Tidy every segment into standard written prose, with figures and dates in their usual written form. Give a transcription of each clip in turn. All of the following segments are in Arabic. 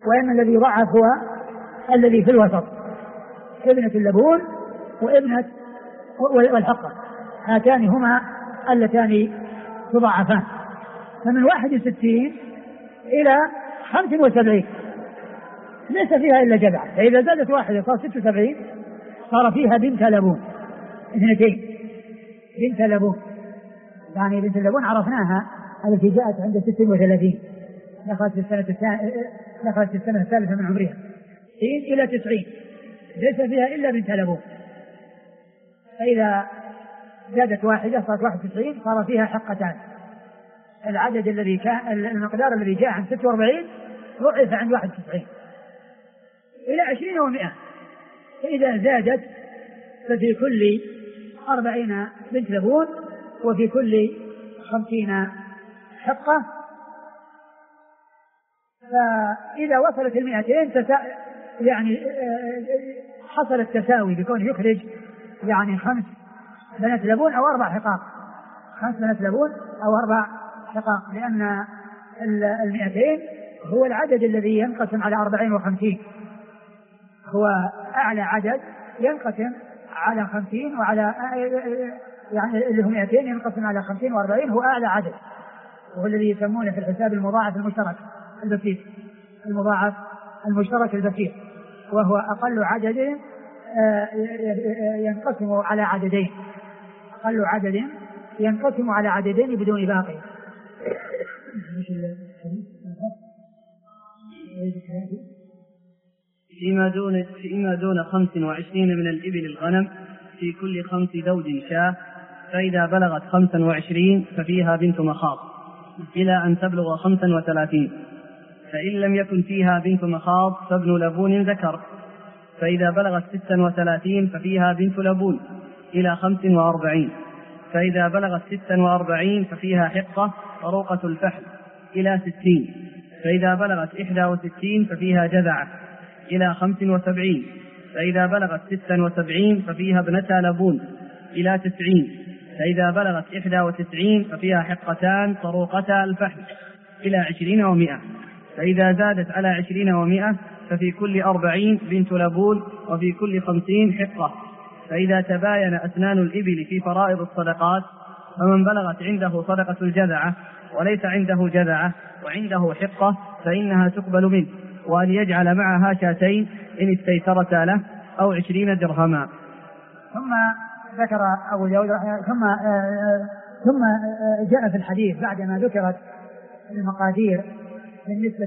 وإن الذي يضعف هو الذي في الوسط، ابنة اللبون وابنة والحقة، هاتان هما اللتان تضعفان. فمن 61 إلى 75 ليس فيها إلا جذع، فإذا زادت واحدة صار 76 صار فيها بنت لبون، 2 بنت لبون. يعني بنت اللبون عرفناها التي جاءت عند 36 دخلت في السنة الثالثة من عمرها، 60 إلى 90 ليس فيها إلا بنت لبون. فإذا زادت واحدة صارت 91 صار فيها حقتان. العدد الذي كان المقدار الذي جاء عن 46 ضعف عند 91 إلى 20 و100. فإذا زادت ففي كل 40 بنت لبون وفي كل 50 حقة. فإذا وصلت 200 يعني حصل التساوي بكون يخرج يعني 5 بنات لبون أو 4 حقاق، 5 بنات لبون أو 4 حقاق، لأن 200 هو العدد الذي ينقسم على 40 و50، هو أعلى عدد ينقسم على 50 وعلى يعني اللي هو 200 ينقسم على 50 و40 هو أعلى عدد، وهو الذي يسمونه في الحساب المضاعف المشترك البسيط، المضاعف المشترك البسيط، وهو أقل عدد ينقسم على عددين، أقل عدد ينقسم على عددين بدون باقي. فيما دون 25 من الإبل الغنم في كل 5 زوج شاة، فإذا بلغت 25 ففيها بنت مخاض إلى أن تبلغ 35، فإن لم يكن فيها بنت مخاض فابن لبون ذكر، فإذا بلغت 36 ففيها بنت لبون إلى 45، فإذا بلغت 46 ففيها حقة طروقة الفحل إلى 60، فإذا بلغت 61 ففيها جذعة إلى 75، فإذا بلغت 76 ففيها ابنتا لبون إلى 90، فإذا بلغت 91 ففيها حقتان طروقتا الفحل إلى 20 و100، فإذا زادت على 20 و100 ففي كل 40 بنت لبون وفي كل 50 حقة. فإذا تباين أسنان الإبل في فرائض الصدقات، فمن بلغت عنده صدقة الجذعة وليس عنده جذعة وعنده حقة فإنها تقبل منه، وأن يجعل معها شاتين إن استيسرتا له أو 20 درهما. ثم ذكر أبو داود ثم جاء في الحديث بعدما ذكرت المقادير بالنسبة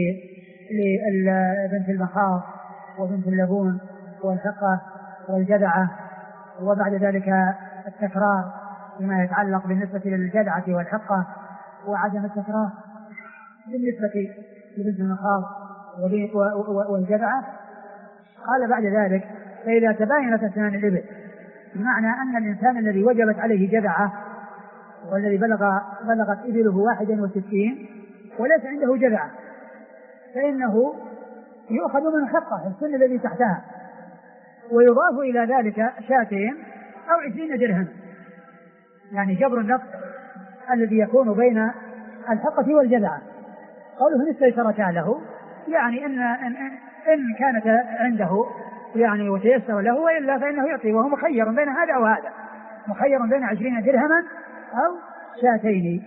لبنت المخاض وبنت اللبون والحقة والجذعة، وبعد ذلك التكرار فيما يتعلق بالنسبة للجذعة والحقة وعدم التكرار بالنسبة لبنت المخاض والجذعة. قال بعد ذلك فإذا تباينت أسنان الإبل، بمعنى أن الإنسان الذي وجبت عليه جذعة والذي بلغت إبله 61 وليس عنده جذعة فإنه يؤخذ من الحقة السن الذي تحتها، ويضاف إلى ذلك شاتين أو 20 درهم، يعني جبر النقص الذي يكون بين الحقة والجذعة. قوله إن استيسرتا له يعني إن كانت عنده يعني وتيسر له، وإلا فإنه يعطي، وهو مخير بين هذا أو هذا، مخير بين 20 درهما أو شاتين.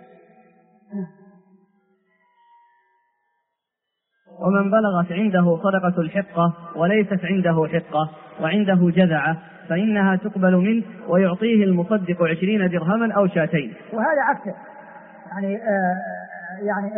ومن بلغت عنده صدقة الحقة وليست عنده حقة وعنده جذعة فإنها تقبل منه ويعطيه المصدق 20 درهما أو شاتين. وهذا عكسه، يعني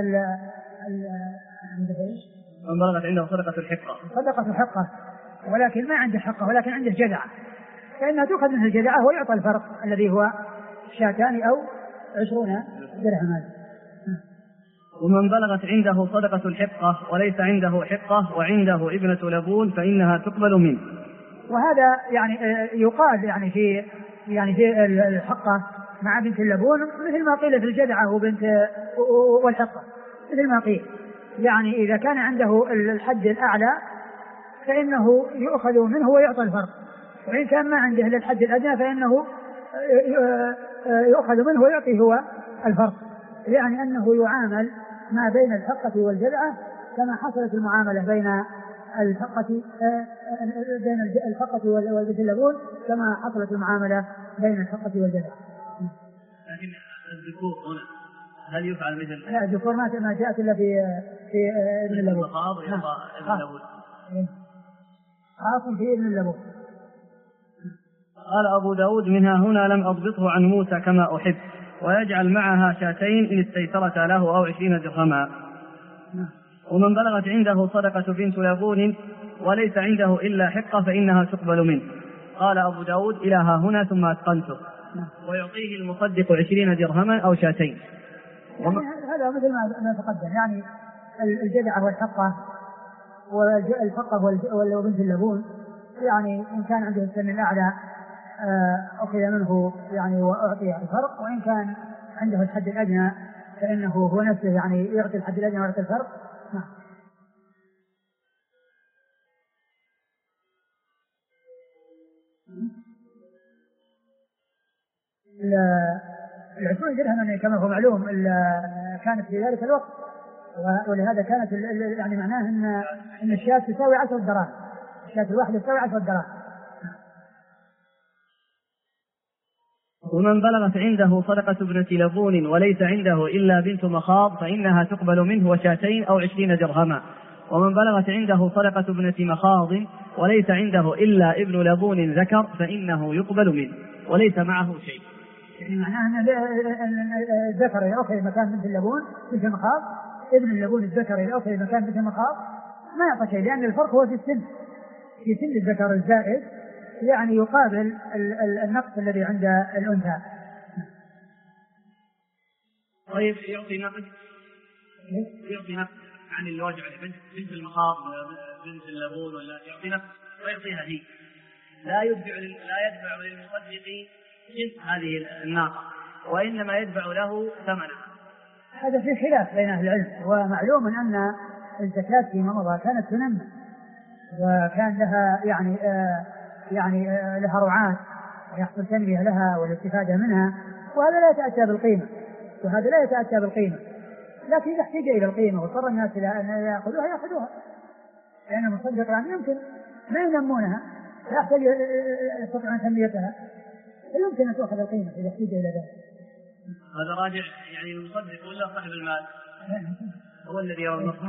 من بلغت عنده صدقة الحقة ولكن ما عنده حقة ولكن عنده جذعة، فإنها تؤخذ منه الجذعة ويعطى الفرق الذي هو شاتان أو 20 درهما. ومن بلغت عنده صدقة الحقة وليس عنده حقة وعنده ابنة لبون فإنها تقبل منه. وهذا يعني يقال يعني في الحقة مع بنت اللبون مثل ما قيل في الجذعة وبنت والحقة، مثل ما قيل، يعني إذا كان عنده الحد الأعلى فإنه يؤخذ منه ويعطى الفرق، وإن كان ما عنده الحد الأدنى فإنه يؤخذ منه ويعطي هو الفرق، يعني أنه يعامل ما بين الحقة والجذعة كما حصلت المعاملة بين الحقة والبنت اللبون كما حصلت المعاملة بين الحقة والجذع. لكن الذكور هنا هل يفعل مثل؟ لا الذكور ما جاءت إلا في ابن اللبون. خاص في ابن اللبون. قال أبو داود منها هنا لم أضبطه عن موسى كما أحب، ويجعل معها شاتين إن استيسرتا له أو 20 درهما. ومن بلغت عنده صدقة بنت لبون وليس عنده إلا حقة فإنها تقبل منه. قال أبو داود إلى ها هنا ثم أتقنته. ويعطيه المصدق 20 درهما أو شاتين. يعني هذا مثل ما تقدم، يعني الجدعة والحقة والحقة وبنت اللبون، يعني إن كان عنده السن الأعلى أخذ منه يعني وأعطي الفرق، وإن كان عنده الحد الأدنى فإنه هو نفسه يعني يعطي الحد الأدنى ويعطي الفرق. العشرون درهما كما هو معلوم كانت في ذلك الوقت، ولهذا كانت يعني معناه أن الشاة تساوي 10 دراهم، الشاة الواحدة تساوي 10 دراهم. ومن بلغت عنده صدقة ابنة لبون وليس عنده إلا بنت مخاض فإنها تقبل منه وشاتين أو 20 درهما. ومن بلغت عنده صدقة ابنة مخاض وليس عنده إلا ابن لبون ذكر فإنه يقبل منه وليس معه شيء. يعني معناه أن الذكر إذا أخذ مكان بنت اللبون بنت المخاض، ابن اللبون الذكر إذا أخذ مكان بنت المخاض ما يعطى شيء، لأن الفرق هو في السن، في سن الذكر الزائد يعني يقابل النقص الذي عند الأنثى. طيب يعطي نقص عن الواجب على بنت المخاض بنت اللبون ولا يعطي نقص ويعطيها هي، لا يدفع للمصدق جنس هذه الناقة، وإنما يدفع له ثمنها. هذا في خلاف بين أهل العلم، ومعلوم أن الزكاة فيما مضى كانت تنمى وكان لها يعني لها رعاة ويحصل تنمية لها والاستفادة منها، وهذا لا يتأتى بالقيمة، لكن إذا احتاج إلى القيمة واضطر الناس إلى أن يأخذوها، لأن المصدق يعني يمكن ما ينمونها، لا يحتاج يستطيع أن تنميتها، يمكن أن تأخذ القيمة إذا احتاج إلى ذلك. هذا راجع يعني المصدق ولا صاحب المال هو الذي يرى النص.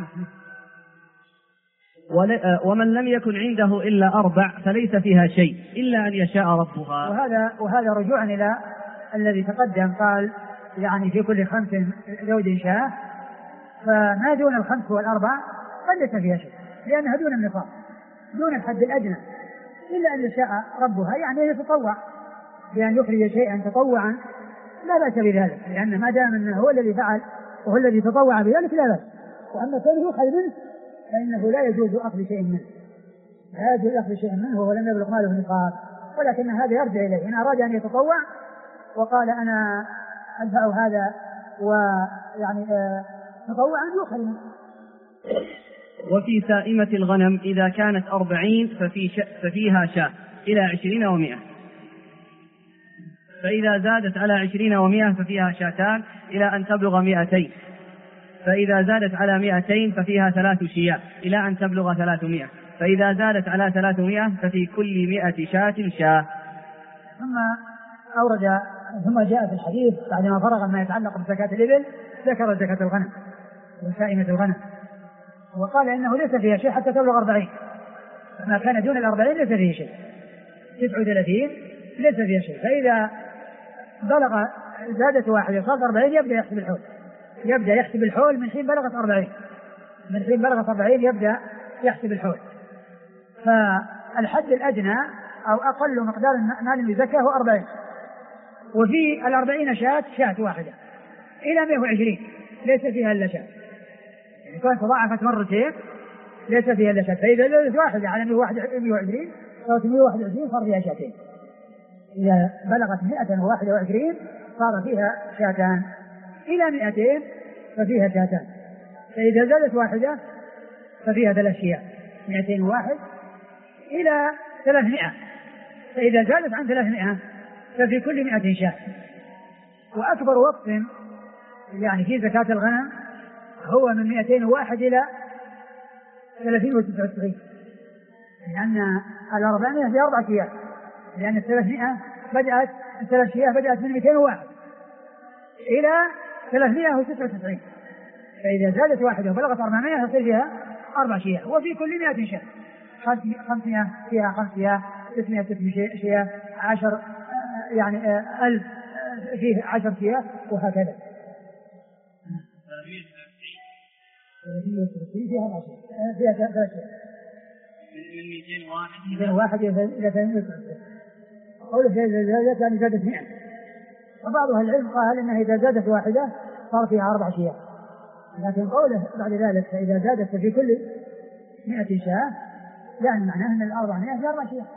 ومن لم يكن عنده إلا 4 فليس فيها شيء إلا أن يشاء ربها. وهذا رجوعا إلى الذي تقدم، قال يعني في كل 5 زوج شاة، فما دون 5 و4 فليس فيها شيء، لأنها دون النصاب دون الحد الأدنى، إلا أن يشاء ربها، يعني يتطوع بأن يخرج شيئا تطوعا لا بأس بذلك، لأن ما دام أنه هو الذي فعل وهو الذي تطوع بذلك لا بأس. وأما كونه يؤخذ منه فإنه لا يجوز أخذ شيء منه، وهو لم يبلغ ماله النصاب، ولكن هذا يرجع إليه إن أراد أن يتطوع وقال أنا أدفع هذا ويعني تطوعا يؤخذ منه. وفي سائمة الغنم إذا كانت 40 ففيها شاة إلى 20 و100، فإذا زادت على 20 و100 ففيها شاتان إلى أن تبلغ 200، فإذا زادت على 200 ففيها 3 شياه إلى أن تبلغ 300، فإذا زادت على 300 ففي كل 100 شاة شاه. ثم جاء في الحديث بعدما فرغ ما يتعلق بزكاة الإبل ذكر زكاة الغنم وسائمة الغنم، وقال إنه ليس فيها شيء حتى تبلغ 40، ما كان دون 40 ليس فيه شيء، 39 ليس فيها شيء، فإذا بلغ زادت 1 صارت 40 يبدأ يحسب الحول من حين بلغت 40 يبدأ يحسب الحول. فالحد الأدنى أو أقل مقدار مال يزكى هو 40، وفي 40 شاة واحدة إلى 120 ليس فيها إلا شاة، يعني كانت تضاعفت مرتين ليس فيها إلا شاة، فإذا زادت 1 على 120 صارت 121 صار فيها شاتين، إذا بلغت 121 صار فيها شاتان، إلى 200 ففيها شاتان، فإذا زادت 1 ففيها 3 شياه، 201 إلى 300، فإذا زادت عن 300 ففي كل 100 شاة. وأكبر وقت يعني في زكاة الغنم هو من 201 30 و99 لأن 400 هي 4 شياه لأن 300 بدأت 3 شياه بدأت من 201 إلى 399 فإذا زادت واحدة وبلغت 400 يصير فيها 4 شياه وفي كل 100 شاه 500 فيها 5 شياه 600 شياه 10 يعني 1000 فيه 10 شياه وهكذا 390 فيها 4 شياه فيها 3 شياه من 201 إلى 390 قوله زادت يعني زادت 100 وبعض أهل العلم قال إنها إذا زادت واحدة صار فيها 4 شياه لكن قوله بعد ذلك فإذا زادت في كل 100 شاة يعني معناه أن 400 هي 4 شياه.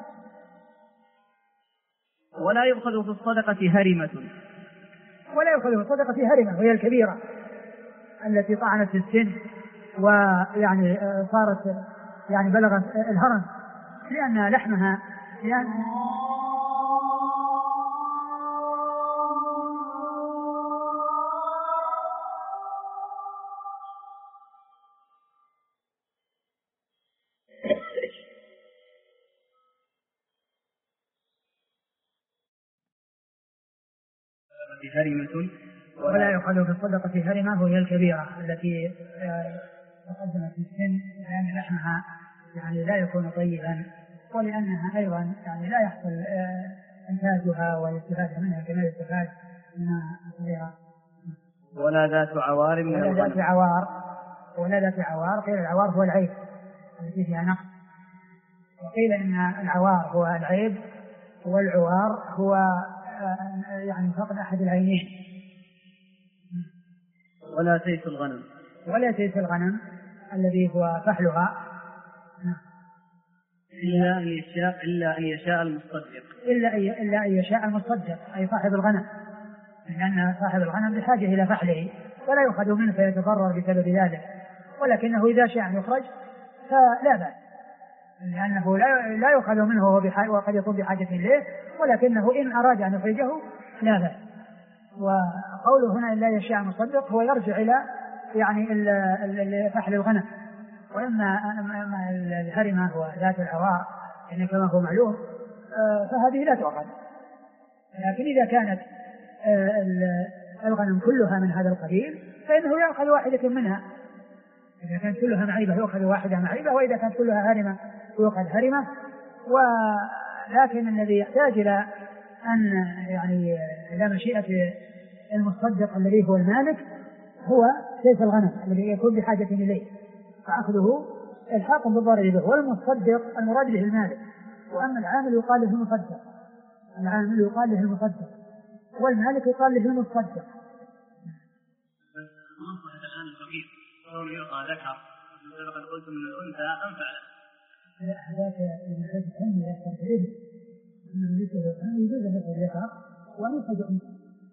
ولا يؤخذ في الصدقة هرمة ولا يؤخذ في الصدقة هرمة وهي الكبيرة التي طعنت في السن ويعني صارت يعني بلغت الهرم لأن لحمها يعني هرمة. ولا يؤخذ في الصدقة هرمة وهي الكبيرة التي تقدمت في السن لأن لحمها يعني لا يكون طيبا ولأنها أيضا يعني لا يحصل إنتاجها والاستفادة منها كما يستفاد من الصغيرة. ولا ذات عوار من ولا ذات عوار. ولا ذات عوار قيل العوار هو العيب التي فيها نقص وقيل إن العوار هو العيب والعوار هو يعني فقد أحد العينين. ولا تيس الغنم. ولا تيس الغنم الذي هو فحلها إلا أن يشاء المصدق. إلا أن يشاء المصدق أي صاحب الغنم لأن صاحب الغنم بحاجة إلى فحله ولا يؤخذ منه فيتضرر بسبب ذلك ولكنه إذا شاء أن يخرج فلا بأس لأنه لا يؤخذ منه وقد يكون بحاجة إليه ولكنه إن أراد أن يخرجه لا بأس. وقوله هنا إلا يشاء المصدق هو يرجع إلى يعني فحل الغنم وإما الهرمة وذات العوار يعني كما هو معلوم فهذه لا تؤخذ لكن إذا كانت الغنم كلها من هذا القبيل فإنه يأخذ واحدة منها إذا كانت كلها معيبة يأخذ واحدة معيبة وإذا كانت كلها هرمة يأخذ هرمة ولكن الذي يحتاج إلى أن يعني إلى مشيئة المصدق الذي هو المالك هو سيف الغنم الذي يكون بحاجة إليه فأخذه الحاق بالضرر به والمصدق المراد به المالك وأما العامل يقال له المصدق العامل يقال له المصدق والمالك يقال له المصدق. الآن الفقير قول يعطى ذكر لقد قلت من الأنثى أنفع لا هذاك إذا كانت الحمل يحصل بريده أنه يجوز الحمل يجوز الذكر وينفذ أنثى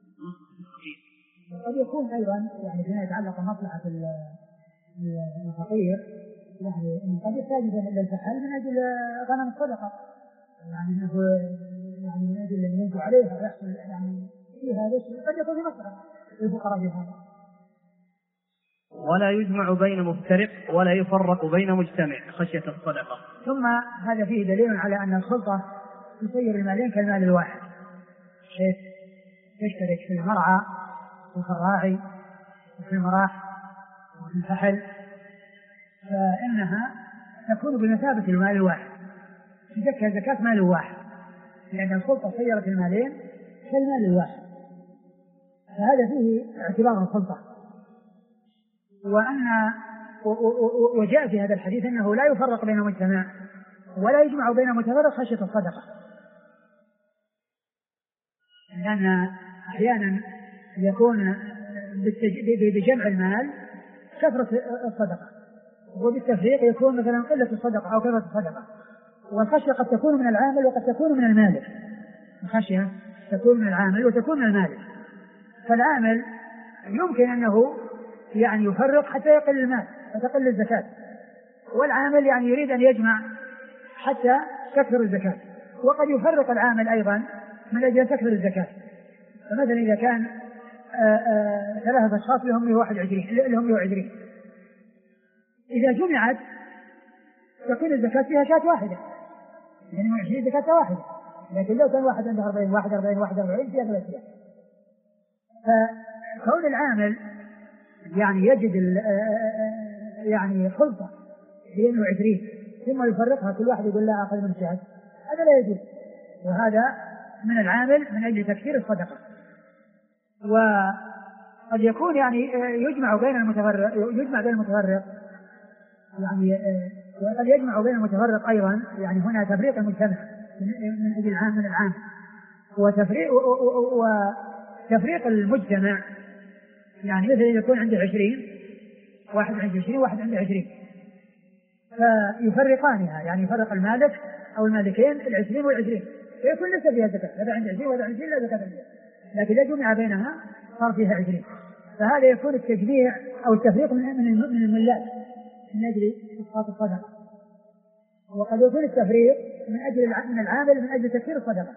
وقد يكون أيضا يعني فيما يتعلق بمصلحة الفقير يعني قد يحتاج إلى الفحل من أجل غنم الصدقة يعني أنه يعني من أجل أن ينفع عليه ويحصل يعني في هذا الشيء قد يكون في مصلحة للفقراء بهذا. ولا يجمع بين مفترق ولا يفرق بين مجتمع خشية الصدقة. ثم هذا فيه دليل على أن السلطة تسير المالين كالمال الواحد حيث تشترك في المرعى وفي الراعي وفي المراح وفي الفحل فإنها تكون بمثابة المال الواحد تزكى زكاة مال واحد لأن السلطة سيرت المالين كالمال الواحد فهذا فيه اعتبار السلطة. وجاء في هذا الحديث أنه لا يفرق بين مجتمع ولا يجمع بين متفرق خشية الصدقة لأن أحيانا يكون بجمع المال كثرة الصدقة وبالتفريق يكون مثلا قلة الصدقة أو كثرة الصدقة والخشية قد تكون من العامل وقد تكون من المالك الخشية تكون من العامل وتكون من المالك فالعامل يمكن أنه يعني يفرق حتى يقل المال فتقل الزكاة والعامل يعني يريد أن يجمع حتى تكثر الزكاة وقد يفرق العامل أيضا من أجل أن تكثر الزكاة فمثلا إذا كان 3 أشخاص لهم 120 إذا جمعت تكون الزكاة فيها شاة واحدة، يعني 20 زكاة واحدة. لكن لو كان واحد عنده 40 فيها 3 شياه. فكون العامل يعني يجد يعني خلطة بينه 20 ثم يفرقها كل واحد يقول لا أقل من شهد، هذا لا يجوز، وهذا من العامل من أجل تكثير الصدقة. وقد يكون يعني يجمع بين المتفرق يعني وقد يجمع بين المتفرق أيضا، يعني هنا تفريق المجتمع من أجل العام من العام، وتفريق المجتمع يعني مثل يكون عنده 20 واحد عنده 20 واحد عنده 20 فيفرقانها، يعني يفرق المالك أو المالكين 20 و20 فيكون ليس فيها زكاة، هذا عنده 20 وهذا 20 لا زكاة فيها، لكن إذا جمع بينها صار فيها 20. فهذا يكون التجميع أو التفريق من الملاك من أجل إسقاط الصدقة، وقد يكون التفريق من العامل من أجل تكثير الصدقة.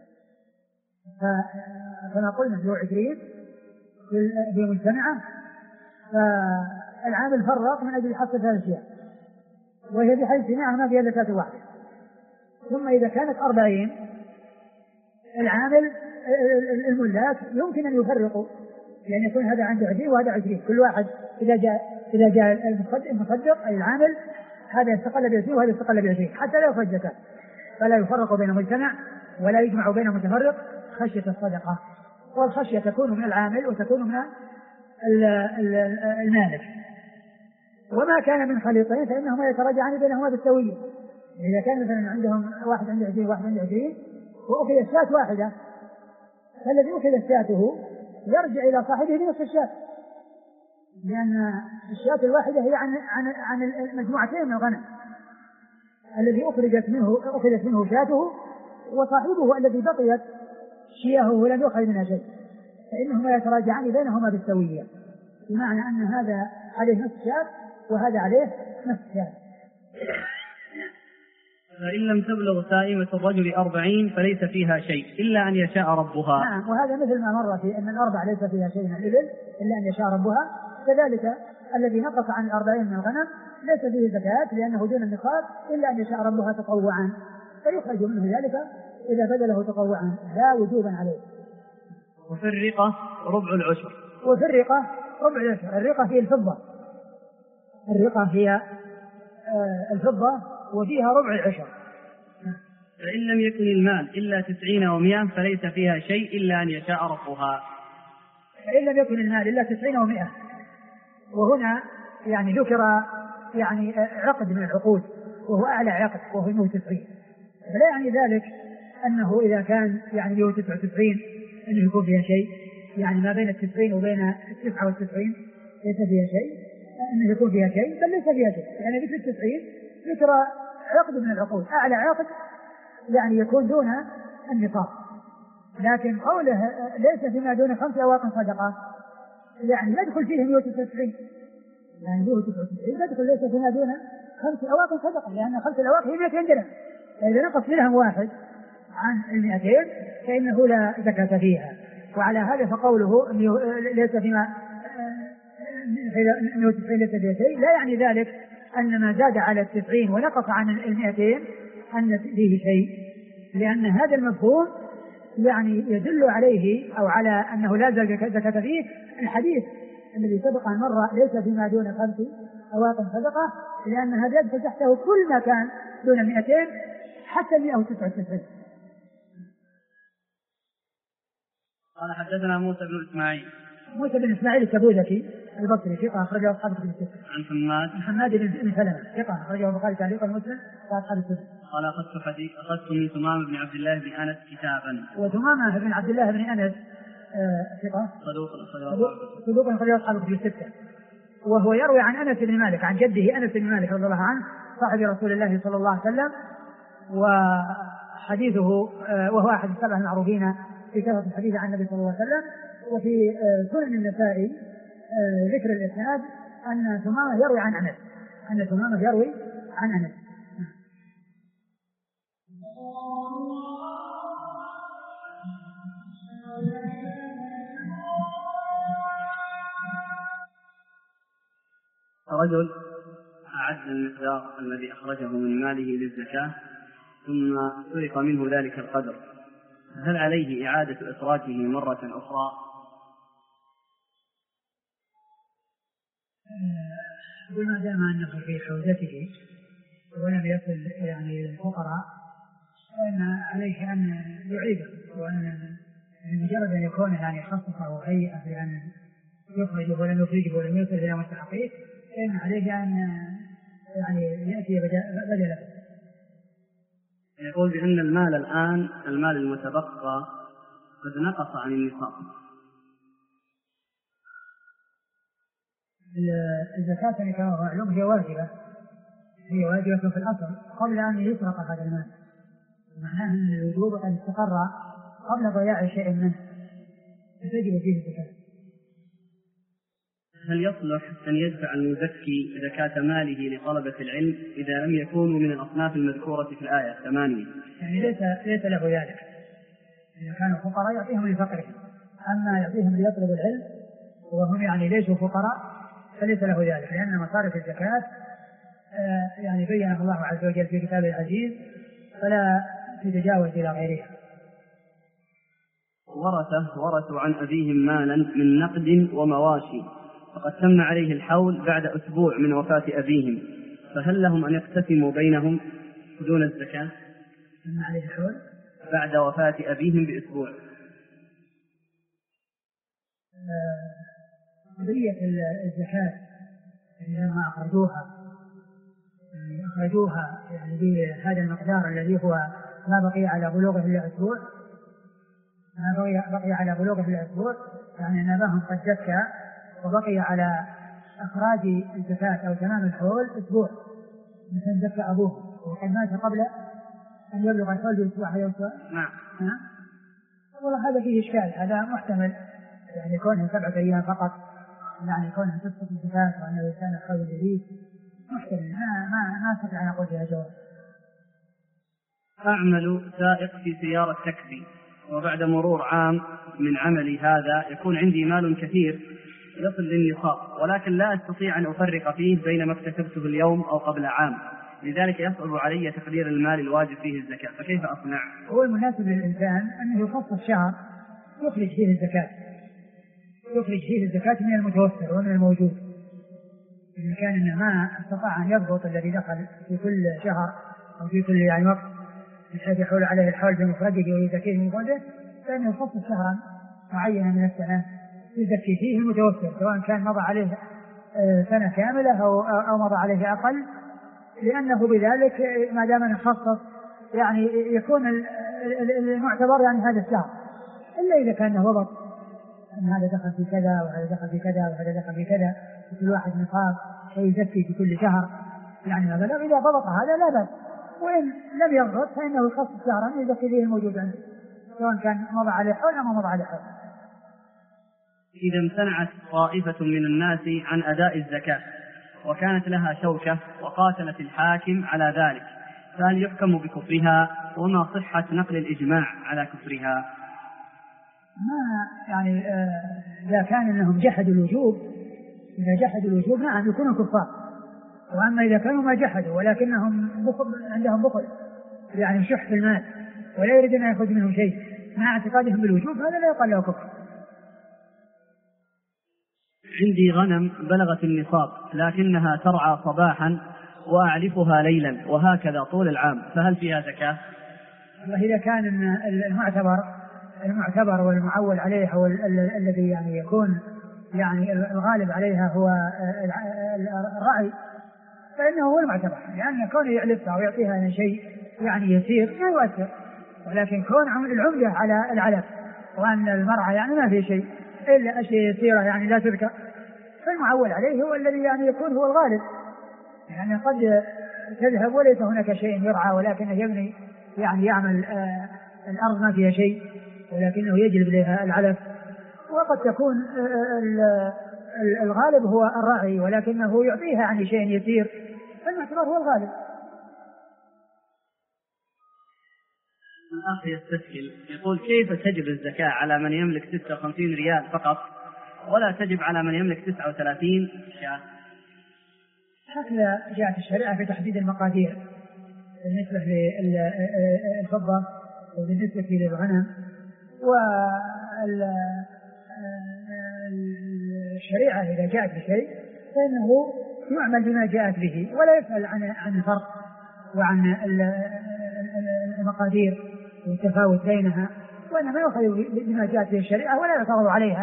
فكما قلنا له 20 في مجتمعه، فالعامل فرق من أجل حصل هذه الأشياء، وهي بحيث جميعها ما فيها زكاة واحدة. ثم إذا كانت 40 العامل الملاك يمكن أن يفرقوا، يعني يكون هذا عنده 20 وهذا 20، كل واحد إذا جاء المصدق أي العامل هذا يستقل ب20 وهذا يستقل ب20 حتى لا يخرج زكاة، فلا يفرق بين المجتمع ولا يجمع بين المتفرق خشية الصدقة. والخشية تكون من العامل وتكون من المالك. وما كان من خليطين فإنهما يتراجعان بينهما بالسوية. إذا كان مثلا عندهم واحد عنده 20 واحد عنده 20 وأخذ شاة واحدة، فالذي أخذ شاته يرجع إلى صاحبه بنصف الشاة، لأن الشاة الواحدة هي عن المجموعتين من الغنم. الذي أخذت منه شاته وصاحبه الذي بقيت شياه ولم يؤخذ منها شيء، فإنهما يتراجعان بينهما بالسوية، بمعنى أن هذا عليه نصف شاة وهذا عليه نصف شاة. فإن لم تبلغ سائمة الرجل 40 فليس فيها شيء إلا أن يشاء ربها. نعم، وهذا مثل ما مر في أن الأربع ليس فيها شيء من الإبل إلا أن يشاء ربها، كذلك الذي نقص عن 40 من الغنم ليس فيه زكاة لأنه دون النصاب إلا أن يشاء ربها تطوعا، فيخرج منه ذلك إذا بذله تطوعا لا وجوبا عليه. وفي الرقة ربع العشر. وفي الرقة ربع العشر. الرقة هي الفضة، الرقة هي الفضة وفيها ربع العشر. فإن لم يكن المال إلا 90 و100 فليس فيها شيء إلا أن يشاء ربها. فإن لم يكن المال إلا 90 و100، وهنا يعني ذكر يعني عقد من العقود وهو أعلى عقد وهو 190، فلا يعني ذلك أنه إذا كان يعني له 99 أنه يكون فيها شيء، يعني ما بين 90 وبين 99 ليس فيها شيء أنه يكون فيها شيء، بل ليس فيها شيء، يعني مثل 90 ذكر عقد من العقود أعلى عقد يعني يكون دون النصاب. لكن قوله ليس فيما دون 5 أواق صدقة يعني يدخل فيه 199، يعني 199 يدخل ليس فيما دون 5 أواق صدقة، لأن 5 الأواق هي 200 درهم، فإذا نقص درهم واحد عن 200 فإنه لا زكاة فيها. وعلى هذا فقوله ليس فيما 190 ليس فيها شيء لا يعني ذلك أن ما زاد على 90 ونقص عن 200 أن فيه شيء، لأن هذا المفهوم يعني يدل عليه أو على أنه لا زكاة فيه الحديث الذي سبق أن مر ليس فيما دون 5 أواق صدقة، لأن هذا يدخل تحته كل ما كان دون 200 حتى 199. قال حدثنا موسى بن إسماعيل. موسى بن إسماعيل التبوذكي البصري ثقة أخرجه أصحاب الكتب الستة. عن حماد بن سلمة ثقة أخرجه البخاري تعليقا ومسلم وأصحاب الكتب. قال أخذت من ثمامة بن عبد الله بن أنس كتابا. وثمامة بن عبد الله بن أنس ثقة صدوق أخرجه أصحاب الكتب الستة، وهو يروي عن أنس بن مالك عن جده أنس بن مالك رضي الله عنه صاحب رسول الله صلى الله عليه وسلم، وحديثه وهو أحد السبع المعروفين في كثرة الحديث عن النبي صلى الله عليه وسلم. وفي سنن النسائي ذكر الإسناد أن ثمامة يروي عن أنس، أن ثمامة يروي عن أنس. رجل عد المقدار الذي أخرجه من ماله للزكاة ثم سرق منه ذلك القدر، هل عليه إعادة إخراجه مرة أخرى؟ بما دام أنه في حوزته ولم يصل يعني الفقراء فإن عليه أن يعيده، وأن مجرد أن يكون يعني خصصه هيئة بأن يخرجه ولم يخرجه ولم يصل إلى مستحقيه، فإن عليه أن يعني يأتي بدله. يقول بأن المال الآن المال المتبقى قد نقص عن النصاب. الزكاة كما هو معلوم هي واجبة في الأصل قبل أن يسرق هذا المال، معناه أن الوجوب قد استقر قبل ضياع شيء منه فتجب فيه الزكاة. هل يصلح أن يدفع المزكي زكاة ماله لطلبة العلم إذا لم يكونوا من الأصناف المذكورة في الآية 8؟ يعني ليس له ذلك، إذا كانوا فقراء يعطيهم لفقرهم، أما يعطيهم ليطلب العلم وهم يعني ليسوا فقراء فليس له ذلك، لأن مصارف الزكاة يعني بينه الله عز وجل في كتابه العزيز فلا تتجاوز إلى غيرها. ورثوا عن أبيهم مالا من نقد ومواشي، فقد تم عليه الحول بعد أسبوع من وفاة أبيهم، فهل لهم أن يقتسموا بينهم دون الزكاة؟ تم عليه الحول بعد وفاة أبيهم بأسبوع. قضية الزكاة لما أخرجوها يعني بهذا المقدار الذي هو ما بقي على بلوغه إلا أسبوع، يعني نباهم قد زكى وبقي على أخراج الزكاة أو تمام الحول أسبوع، مثل زكى أبوه وقد مات قبل أن يبلغ الحول بأسبوع. نعم. والله هذا فيه إشكال، هذا محتمل يعني كونه 7 أيام فقط، يعني كونه تسقط الزكاة وأنه كان الحول جديد محتمل، ما أستطيع أن أقول فيها جواب. أعمل سائق في سيارة تاكسي، وبعد مرور عام من عملي هذا يكون عندي مال كثير يصل للنصاب، ولكن لا أستطيع أن أفرق فيه بين ما اكتسبته اليوم أو قبل عام، لذلك يصعب علي تقدير المال الواجب فيه الزكاة، فكيف أصنع؟ هو المناسب للإنسان أنه يخصص شهر يخرج فيه الزكاة من المتوفر ومن الموجود. إن كان إنه ما استطاع أن يضبط الذي دخل في كل شهر أو في كل يعني وقت بحيث يحول عليه الحول بمفرده ويزكيه من مفرده، فإنه يخصص شهرا معينا من السنة يزكي فيه المتوفر، سواء كان مضى عليه سنة كاملة أو مضى عليه أقل، لأنه بذلك ما دام نخصص يعني يكون المعتبر يعني هذا الشهر، إلا إذا كان وضط أن هذا دخل في كذا وهذا دخل في كذا وهذا دخل في كذا وكل واحد نصاب فيزكي في كل شهر، يعني هذا إذا ضبط هذا لا بأس، وإن لم يضبط فإنه يخصص شهرا يزكي فيه الموجود عنده سواء كان مضى عليه حول أو ما مضى عليه حول. إذا امتنعت طائفة من الناس عن أداء الزكاة وكانت لها شوكة وقاتلت الحاكم على ذلك، فهل يحكم بكفرها؟ وما صحة نقل الإجماع على كفرها؟ ما يعني إذا كان أنهم جحدوا الوجوب نعم يكونوا كفار، وأما إذا كانوا ما جحدوا ولكنهم عندهم بخل يعني شح في المال ولا يريدون أن يأخذ منهم شيء مع اعتقادهم بالوجوب، هذا لا يقال له كفر. عندي غنم بلغت النصاب لكنها ترعى صباحا وأعلفها ليلا وهكذا طول العام، فهل فيها زكاة؟ وإذا كان المعتبر والمعول عليه هو الذي يعني يكون يعني الغالب عليها هو الرعي فإنه هو المعتبر، لأن يكون يعلفها ويعطيها من شيء يعني يسير ما يؤثر، ولكن كون العمدة على العلف وأن المرعى يعني ما في شيء إلا أشياء يسيرة يعني لا تذكر، فالمعول عليه هو الذي يعني يكون هو الغالب، يعني قد تذهب وليس هناك شيء يرعى ولكنه يبني يعني يعمل الأرض ما فيها شيء ولكنه يجلب إليها العلف، وقد تكون الغالب هو الراعي ولكنه يعطيها يعني شيء يسير، فالمعتبر هو الغالب. الأخ يستسهل يقول كيف تجب الزكاة على من يملك 56 ريال فقط ولا تجب على من يملك 39 شاة؟ هكذا جاءت الشريعة في تحديد المقادير بالنسبة للفضة وبالنسبة للغنم. والشريعة إذا جاءت بشيء فإنه يعمل بما جاءت به ولا يسأل عن الفرق وعن المقادير والتفاوت بينها، وإنما يؤخذ بما جاءت به الشريعة ولا يعترض عليها.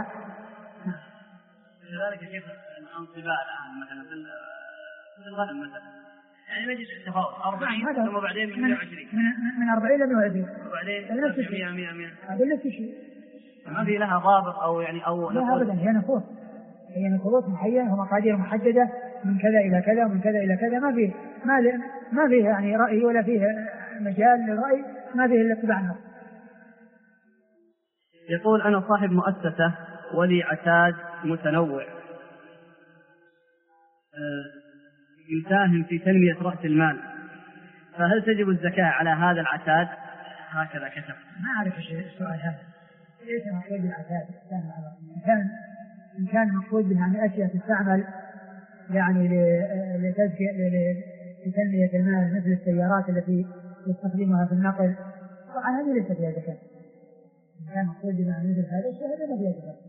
لذلك كيف الانصباء مثلا في الغنم مثلا يعني ما يجوز التفاوت 40 ثم بعدين من 120 من 40 إلى 120 وبعدين 100 هذا نفس الشيء. ما في لها ضابط أو يعني أو لا أبدا، هي نصوص محيّنة ومقادير محددة من كذا إلى كذا ومن كذا إلى كذا، ما فيه يعني رأي ولا فيه مجال للرأي، ما فيه إلا اتباع النص. يقول أنا صاحب مؤسسة ولي عتاد متنوع يساهم في تنمية رأس المال، فهل تجب الزكاة على هذا العتاد؟ هكذا كتب. ما أعرف السؤال هذا، ليس مقصود بالعتاد. إن كان مقصود بها من أشياء تستعمل يعني لتنمية المال مثل السيارات التي يستخدمها في النقل، طبعا هذه ليست فيها زكاة. إن كان مقصود بها مثل هذا الشيء هذا ما فيها زكاة.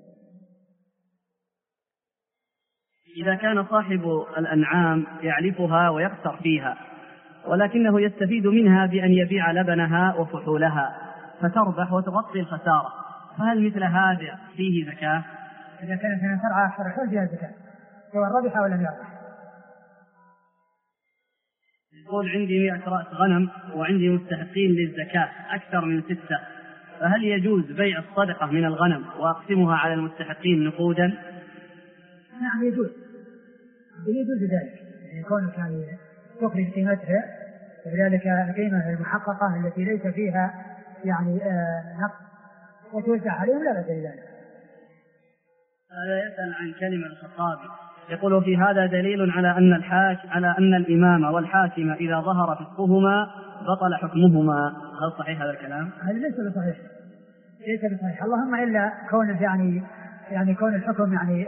إذا كان صاحب الأنعام يعلفها ويخسر فيها ولكنه يستفيد منها بأن يبيع لبنها وفحولها فتربح وتغطي الخسارة، فهل مثل هذا فيه زكاة؟ إذا كانت من ترعى أكثر حول فيها زكاة سواء ربح أو لم يربح. يقول عندي 100 رأس غنم وعندي مستحقين للزكاة أكثر من 6، فهل يجوز بيع الصدقة من الغنم وأقسمها على المستحقين نقودا؟ نعم يجوز ذلك، يكون يعني تخرج قيمتها وبذلك القيمة المحققة التي ليس فيها يعني نقص وتوزع عليهم لا بأس بذلك. هذا يسأل عن كلمة الخطابي، يقول في هذا دليل على أن الإمام والحاكم إذا ظهر فسقهما بطل حكمهما، هل صحيح هذا الكلام؟ هذا ليس بصحيح، اللهم إلا كونه يعني كون الحكم يعني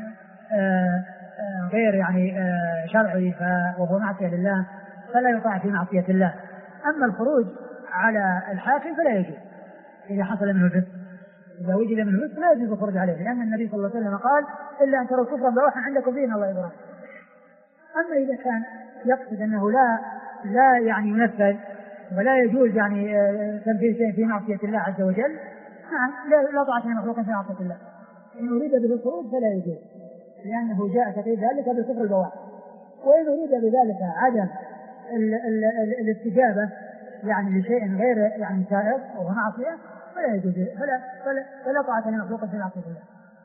غير يعني شرعي وهو معصية لله فلا يطاع في معصية الله. أما الخروج على الحاكم فلا يجوز إذا حصل منه الفسق، إذا وجد منه الفسق لا يجوز الخروج عليه، لأن النبي صلى الله عليه وسلم قال إلا أن تروا كفرا بواحا عندكم فيه الله إبراهيم. أما إذا كان يقصد أنه لا يعني ينفذ ولا يجوز يعني تنفيذ شيء في معصية الله عز وجل، نعم لا طاعة لمخلوق في معصية الله. إن أريد به الخروج فلا يجوز، لأنه جاء تقييد ذلك بالكفر البواح. وإن أريد بذلك عدم الاستجابة يعني لشيء غير يعني سائغ وهو معصية فلا يجوز، فلا طاعة لمخلوق في معصية الله.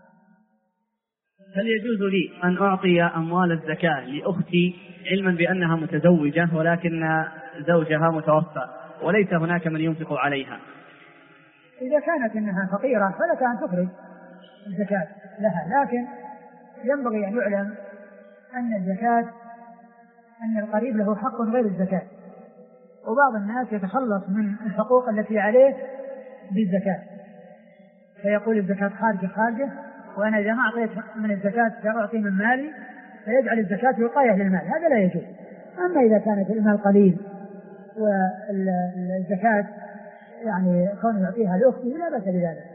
هل يجوز لي أن أعطي أموال الزكاة لأختي علما بأنها متزوجة ولكن زوجها متوفى وليس هناك من ينفق عليها؟ إذا كانت إنها فقيرة فلك أن تخرج الزكاة لها، لكن ينبغي أن يعلم أن الزكاة أن القريب له حق غير الزكاة، وبعض الناس يتخلص من الحقوق التي عليه بالزكاة فيقول الزكاة خارجة وأنا إذا ما أعطيت من الزكاة سأعطي من مالي فيجعل الزكاة وقاية للمال، هذا لا يجوز. أما إذا كانت المال قليل والزكاة يعني كون يعطيها لأخته لا بأس بذلك.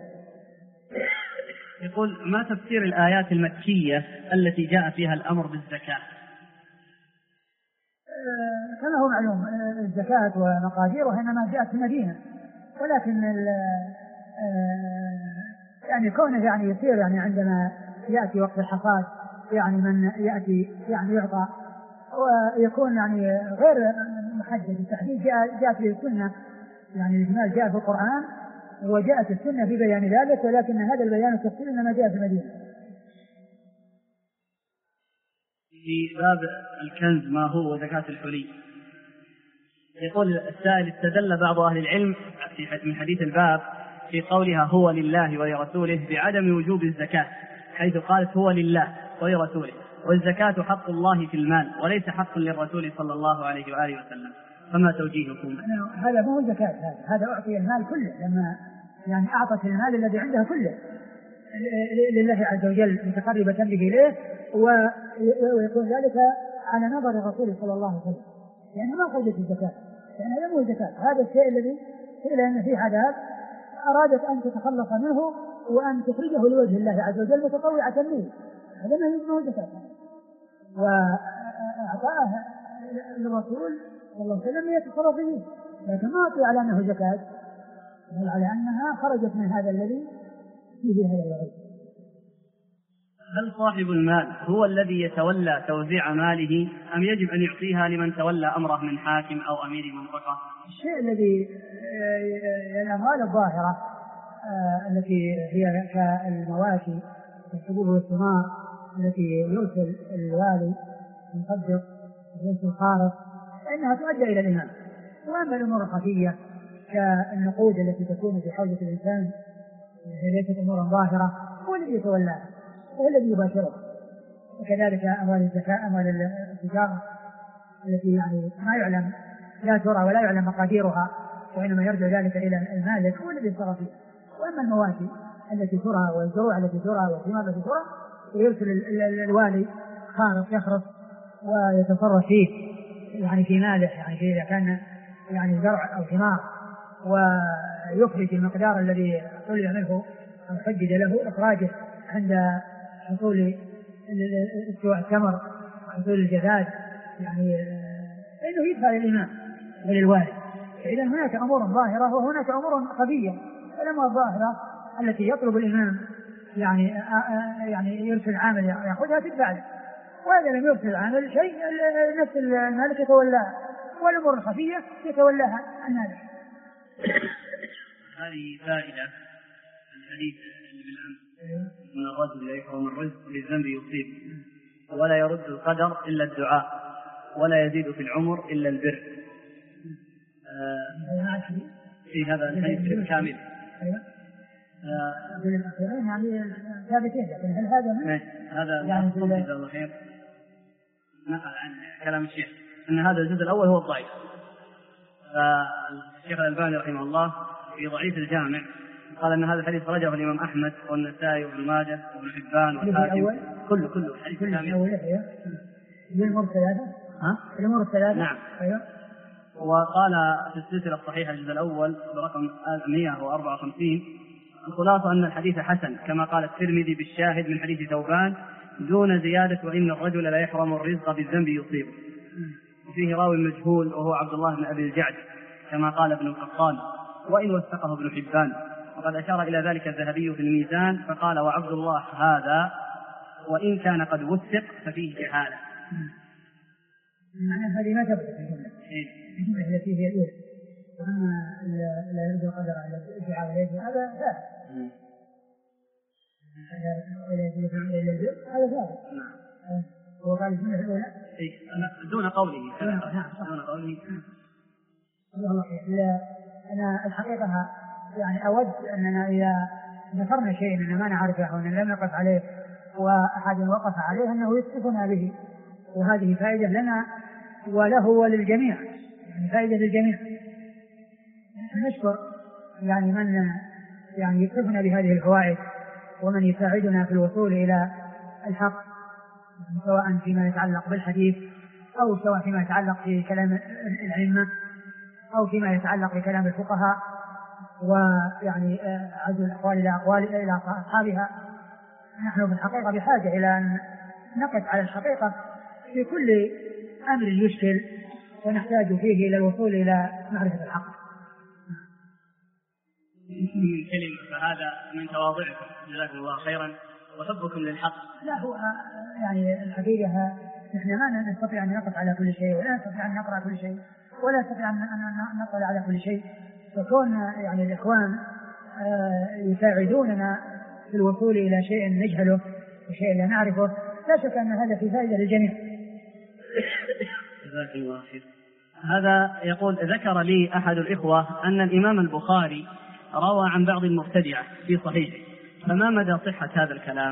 يقول ما تفسير الآيات المكية التي جاء فيها الأمر بالزكاة؟ كما هو معلوم الزكاة ومقاديرها إنما جاءت في المدينة، ولكن يعني كونه يعني يصير يعني عندما يأتي وقت الحصاد يعني من يأتي يعني يعطى ويكون يعني غير محدد التحديد، جاءت في السنة يعني الإجمال جاء في القرآن وجاءت السنة في بيان ذلك، ولكن هذا البيان التفصيل إنما جاء في المدينة. في باب الكنز ما هو زكاة الحلي، يقول السائل استدل بعض أهل العلم من حديث الباب في قولها هو لله ولرسوله بعدم وجوب الزكاة، حيث قالت هو لله ولرسوله والزكاة حق الله في المال وليس حق للرسول صلى الله عليه وآله وسلم، فما توجيهكم؟ هذا مو زكاة، هذا أعطي المال كله لما يعني أعطت المال الذي عنده كله لله عز وجل متقربة به إليه ويكون ذلك على نظر الرسول صلى الله عليه وسلم، لأنه ما خرجت الزكاة، لأن هذا مو الزكاة، هذا الشيء الذي قيل أن فيه عذاب أرادت أن تتخلص منه وأن تخرجه لوجه الله عز وجل متطوعة به، هذا ما يجبه الزكاة، وأعطاها للرسول صلى الله عليه وسلم يتصرف فيه، لكن ما أعطي على أنه زكاة، بل على أنها خرجت من هذا الذي فيه هذا الوعيد. هل صاحب المال هو الذي يتولى توزيع ماله أم يجب أن يعطيها لمن تولى أمره من حاكم أو أمير منطقة؟ الشيء الذي الأموال الظاهرة التي هي كالمواشي والحبوب والثمار التي يرسل الوالي يصدق يرسل خارق فإنها تؤدى إلى الإمام. وأما الأمور الخفية كالنقود التي تكون في حوزة الإنسان ليست أمورا ظاهرة هو الذي يتولاها هو الذي يباشره. وكذلك أموال الزكاة أموال التجارة التي يعني ما يعلم لا ترى ولا يعلم مقاديرها وإنما يرجع ذلك إلى المالك هو الذي يتصرف فيها. وأما المواشي التي ترى والزروع التي ترى والثمار التي ترى يرسل الوالي خارق يخرص ويتصرف فيه يعني في ماله، يعني إذا كان يعني زرع أو ثمار ويخرج المقدار الذي طلب منه أو حدد له إخراجه عند حصول الثمر وحصول الجذاذ يعني فإنه يدفع للإمام وللوالي. فإذا هناك أمور ظاهرة وهناك أمور خفية. الأمور الظاهرة التي يطلب الإمام يعني يرسل عامل يأخذها تدفع له، وإذا لم يرسل عامل شيء نفس المالك يتولاها، والأمور الخفية يتولاها المالك. هذه فائدة الحديث اللي بالأمس أن الرجل لا يحرم الرزق بالذنب يصيب ولا يرد القدر إلا الدعاء ولا يزيد في العمر إلا البر. في هذا الحديث الكامل يعني ثابتين، لكن هل هذا يعني جزاه الله خير نقل عن كلام الشيخ أن هذا الجزء الأول هو الضعيف. فالشيخ الألباني رحمه الله في ضعيف الجامع قال أن هذا الحديث رجعه الإمام أحمد والنسائي وابن ماجه وابن حبان والحاكم كله حديث كامل. الأمور الثلاثة نعم. وقال في السلسلة الصحيحة الجزء الأول برقم 154 الخلاصة أن الحديث حسن كما قال الترمذي بالشاهد من حديث ثوبان دون زيادة وإن الرجل لا يحرم الرزق بالذنب يصيبه. وفيه راوي مجهول وهو عبد الله بن أبي الجعد كما قال ابن القطان وإن وثقه ابن حبان، وقد أشار إلى ذلك الذهبي في الميزان فقال وعبد الله هذا وإن كان قد وثق ففيه جهالة. معنى هذه ما تبقى الجملة التي هي الأولى وأما لا يرجى القدر على الدعاء وليس هذا ثابت هذا ثابت. هو قال الجملة الأولى دون قوله دون قوله. أنا الحقيقة يعني أود أننا إذا ذكرنا شيء أننا ما نعرفه وأن لم نقف عليه وأحد وقف عليه أنه يسقطنا به، وهذه فائدة لنا وله وللجميع، يعني فائدة للجميع. نشكر يعني من يعني يكتفنا بهذه الفوائد ومن يساعدنا في الوصول إلى الحق سواء فيما يتعلق بالحديث أو سواء فيما يتعلق في كلام العلماء أو فيما يتعلق بكلام الفقهاء، ويعني عزو الأقوال إلى أصحابها. نحن بالحقيقة بحاجة إلى أن نقف على الحقيقة في كل أمر يشكل ونحتاج فيه إلى الوصول إلى معرفة الحق. من كلمة فهذا من تواضعكم جزاكم الله خيرا وحبكم للحق. لا هو يعني الحقيقة نحن ما نستطيع أن نقف على كل شيء ولا نستطيع أن نقرأ كل شيء ولا نستطيع أن نطلع على كل شيء، فكون يعني الإخوان يساعدوننا في الوصول إلى شيء نجهله وشيء لا نعرفه لا شك أن هذا في فائدة للجميع. جزاك الله خير. هذا يقول ذكر لي أحد الإخوة أن الإمام البخاري روى عن بعض المبتدعة في صحيحه، فما مدى صحة هذا الكلام؟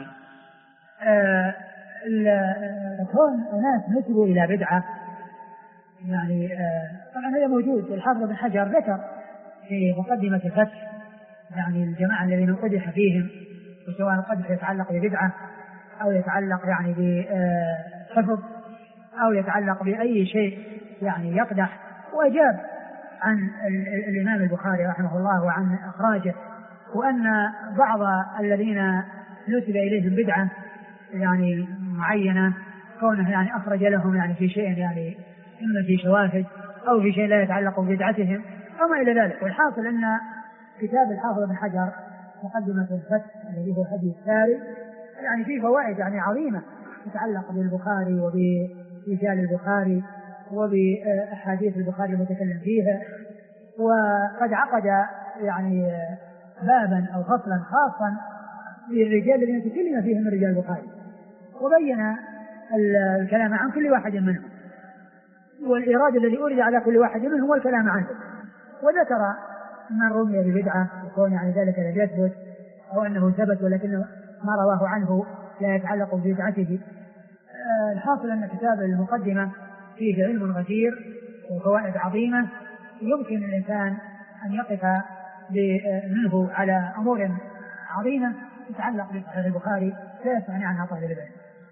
كون ناس نسبوا إلى بدعة يعني طبعا هذا موجود. الحافظ بن حجر ذكر في مقدمة الفتح يعني الجماعة الذين قدح فيهم، وسواء القدح يتعلق ببدعة أو يتعلق يعني بحفظ أو يتعلق بأي شيء يعني يقدح. وأجاب عن الإمام البخاري رحمه الله وعن إخراجه، وأن بعض الذين نسب إليهم بدعة يعني معينة كونه يعني أخرج لهم يعني في شيء يعني إما في شواهد أو في شيء لا يتعلق ببدعتهم أو ما إلى ذلك. والحاصل أن كتاب الحافظ بن حجر مقدمة الفتح الذي هو حديث الثاري يعني فيه فوائد يعني عظيمة تتعلق بالبخاري وبرجال البخاري وبأحاديث البخاري المتكلم فيها. وقد عقد يعني بابا أو فصلا خاصا للرجال الذين تكلم فيهم من رجال البخاري، وبين الكلام عن كل واحد منهم والإيراد الذي أورد على كل واحد منهم والكلام عنه، وذكر من رمي ببدعة يكون يعني ذلك لم يثبت أو أنه ثبت ولكنه ما رواه عنه لا يتعلق ببدعته. الحاصل أن كتاب المقدمة فيه علم غزير وفوائد عظيمة يمكن الإنسان أن يقف منه على أمور عظيمة تتعلق بصحيح البخاري لا يستغني عنها طالب العلم.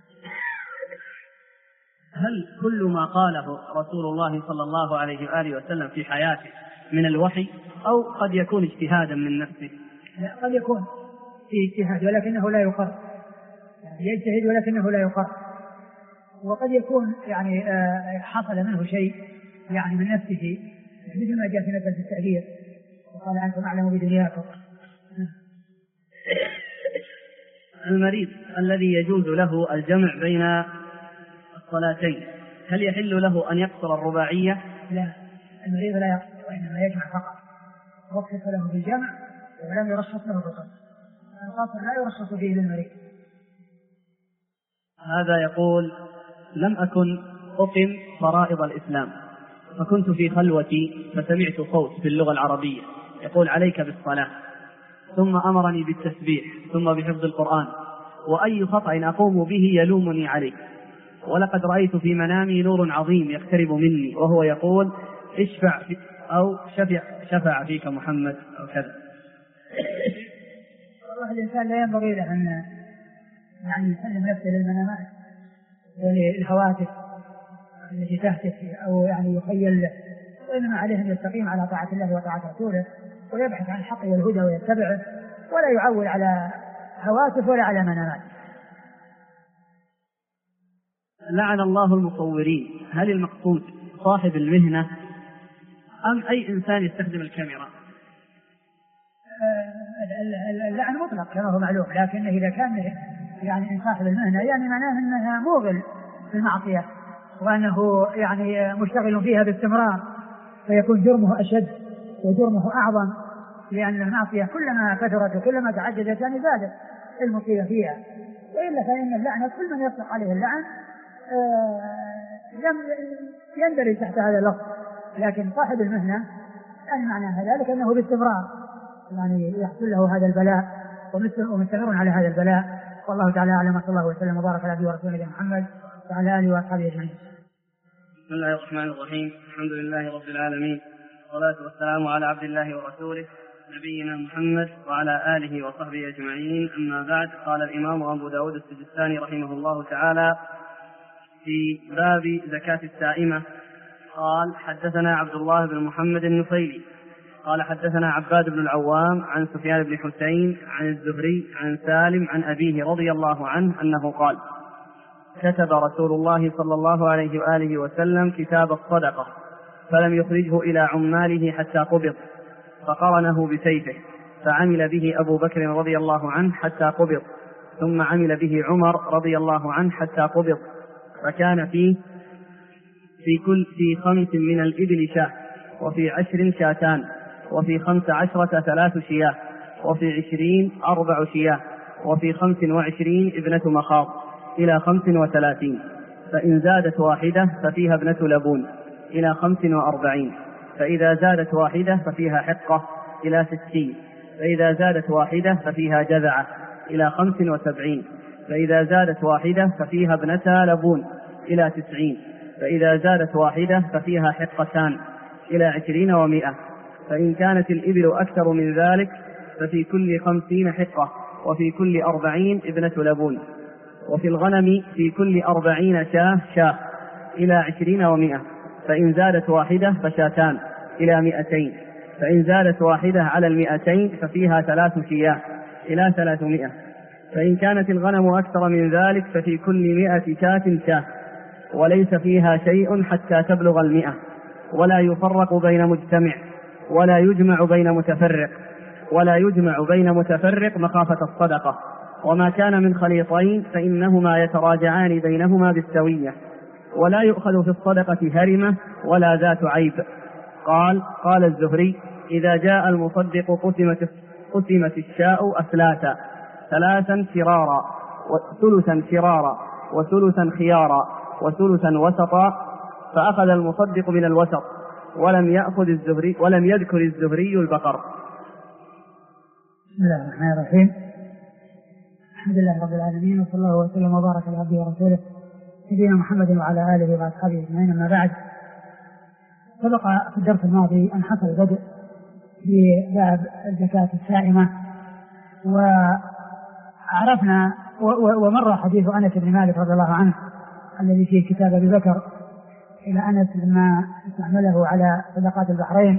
هل كل ما قاله رسول الله صلى الله عليه وآله وسلم في حياته من الوحي أو قد يكون اجتهادا من نفسه؟ لا، قد يكون في اجتهاد ولكنه لا يقر، يعني يجتهد ولكنه لا يقر، وقد يكون يعني حصل منه شيء يعني من نفسه مثل ما جاء في مسألة التأثير وقال أنتم أعلم بدنياكم. المريض الذي يجوز له الجمع بين الصلاتين هل يحل له أن يقصر الرباعية؟ لا، المريض لا يقصر وإنما يجمع فقط، رخص له بالجمع ولم يرشص له بالقصر، القصر لا يرشص فيه للمريض. هذا يقول: لم أكن أقم فرائض الإسلام فكنت في خلوتي فسمعت صوت في اللغة العربية يقول عليك بالصلاة، ثم أمرني بالتسبيح ثم بحفظ القرآن، وأي خطأ أقوم به يلومني عليه، ولقد رأيت في منامي نور عظيم يقترب مني وهو يقول اشفع أو شفع فيك محمد أو كذا. والله الإنسان لا ينبغي له أن يعني يسلم نفسه للمنامات وللهواتف التي تهتف أو يعني يخيل له، وإنما عليه أن يستقيم على طاعة الله وطاعة رسوله ويبحث عن الحق والهدى ويتبعه ولا يعول على هواتف ولا على منامات. لعن الله المصورين، هل المقصود صاحب المهنة أم أي إنسان يستخدم الكاميرا؟ اللعن مطلق كما هو معلوم، لكن إذا كان يعني صاحب المهنة يعني معناه أنها موغل في المعصية وأنه يعني مشتغل فيها باستمرار فيكون جرمه أشد وجرمه أعظم، لأن المعصية كلما كثرت وكلما تعددت يعني زادت المصيبة فيها. وإلا فإن اللعنة كل من يطلق عليه اللعن يندرج تحت هذا اللفظ، لكن صاحب المهنة يعني معنى ذلك أنه باستمرار يعني يحصل له هذا البلاء ومستمر على هذا البلاء. والله تعالى أعلم، صلى الله وسلم وبارك على عبده ورسوله محمد وعلى آله وأصحابه أجمعين. بسم الله الرحمن الرحيم، الحمد لله رب العالمين، والصلاة والسلام على عبد الله ورسوله نبينا محمد وعلى آله وصحبه أجمعين. أما بعد، قال الإمام أبو داود السجستاني رحمه الله تعالى في باب زكاة السائمة قال: حدثنا عبد الله بن محمد النفيلي قال حدثنا عباد بن العوام عن سفيان بن حسين عن الزهري عن سالم عن أبيه رضي الله عنه أنه قال: كتب رسول الله صلى الله عليه وآله وسلم كتاب الصدقة فلم يخرجه إلى عماله حتى قبض، فقرنه بسيفه، فعمل به أبو بكر رضي الله عنه حتى قبض، ثم عمل به عمر رضي الله عنه حتى قبض، فكان في 5 من الإبل شاة، وفي 10 شاتان، وفي 15 3 شياه، وفي 20 4 شياه، وفي 25 ابنة مخاض إلى 35، فإن زادت واحدة ففيها ابنة لبون إلى 45، فإذا زادت واحدة ففيها حقة إلى 60، فإذا زادت واحدة ففيها جذعة إلى 75، فإذا زادت واحدة ففيها ابنتا لبون إلى 90، فإذا زادت واحدة ففيها حقتان إلى 20 و100، فإن كانت الإبل أكثر من ذلك ففي كل 50 حقة، وفي كل 40 ابنة لبون، وفي الغنم في كل 40 شاة، إلى 20 و100، فإن زادت واحدة فشاتان إلى 200، فإن زادت واحدة على 200 ففيها 3 شياه إلى 300، فإن كانت الغنم أكثر من ذلك ففي كل 100 شاة شاه، وليس فيها شيء حتى تبلغ 100، ولا يفرق بين مجتمع ولا يجمع بين متفرق مخافة الصدقة. وما كان من خليطين فإنهما يتراجعان بينهما بالسوية، ولا يؤخذ في الصدقة هرمة ولا ذات عيب. قال الزهري: إذا جاء المصدق قسمت الشاء أثلاثا، 3 شرارا وثلثا شرارا وثلثا خيارا وثلثا وسطا، فأخذ المصدق من الوسط ولم يذكر الزهري البقر. بسم الله الرحمن الرحيم. الحمد لله رب العالمين، وصلى الله وسلم وبارك على عبده ورسوله نبينا محمد وعلى آله وأصحابه أجمعين، أما بعد. سبق في الدرس الماضي أن حصل البدء في باب الزكاة السائمة، وعرفنا ومر حديث أنس بن مالك رضي الله عنه الذي فيه كتاب أبي بكر إلى أنس لما استعمله على صدقات البحرين،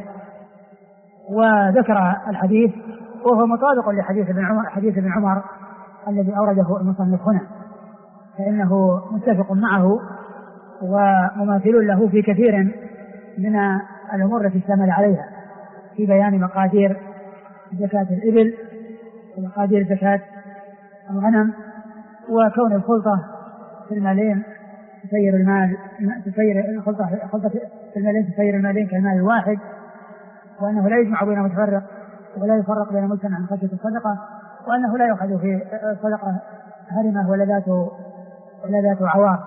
وذكر الحديث وهو مطابق لحديث ابن عمر الذي أورده المصنف هنا، فإنه متفق معه ومماثل له في كثير من الأمور التي اشتمل عليها في بيان مقادير زكاة الإبل ومقادير زكاة الغنم، وكون الخلطة في المالين تسير المال خلطة في المالين تسير المالين كالمال الواحد، وأنه لا يجمع بين متفرق ولا يفرق بين مجتمع عن خشية الصدقة، وأنه لا يؤخذ في الصدقة هرمة ولا ذات عوار.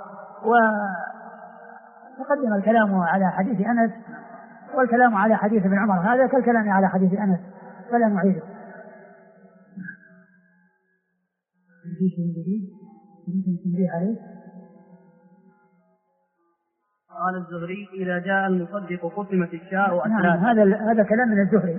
وتقدم الكلام على حديث أنس، والكلام على حديث ابن عمر هذا كالكلام على حديث أنس فلا نعيده. قال الزهري: إذا جاء المصدق قسمت الشاء أثلاثا. هذا كلام من الزهري.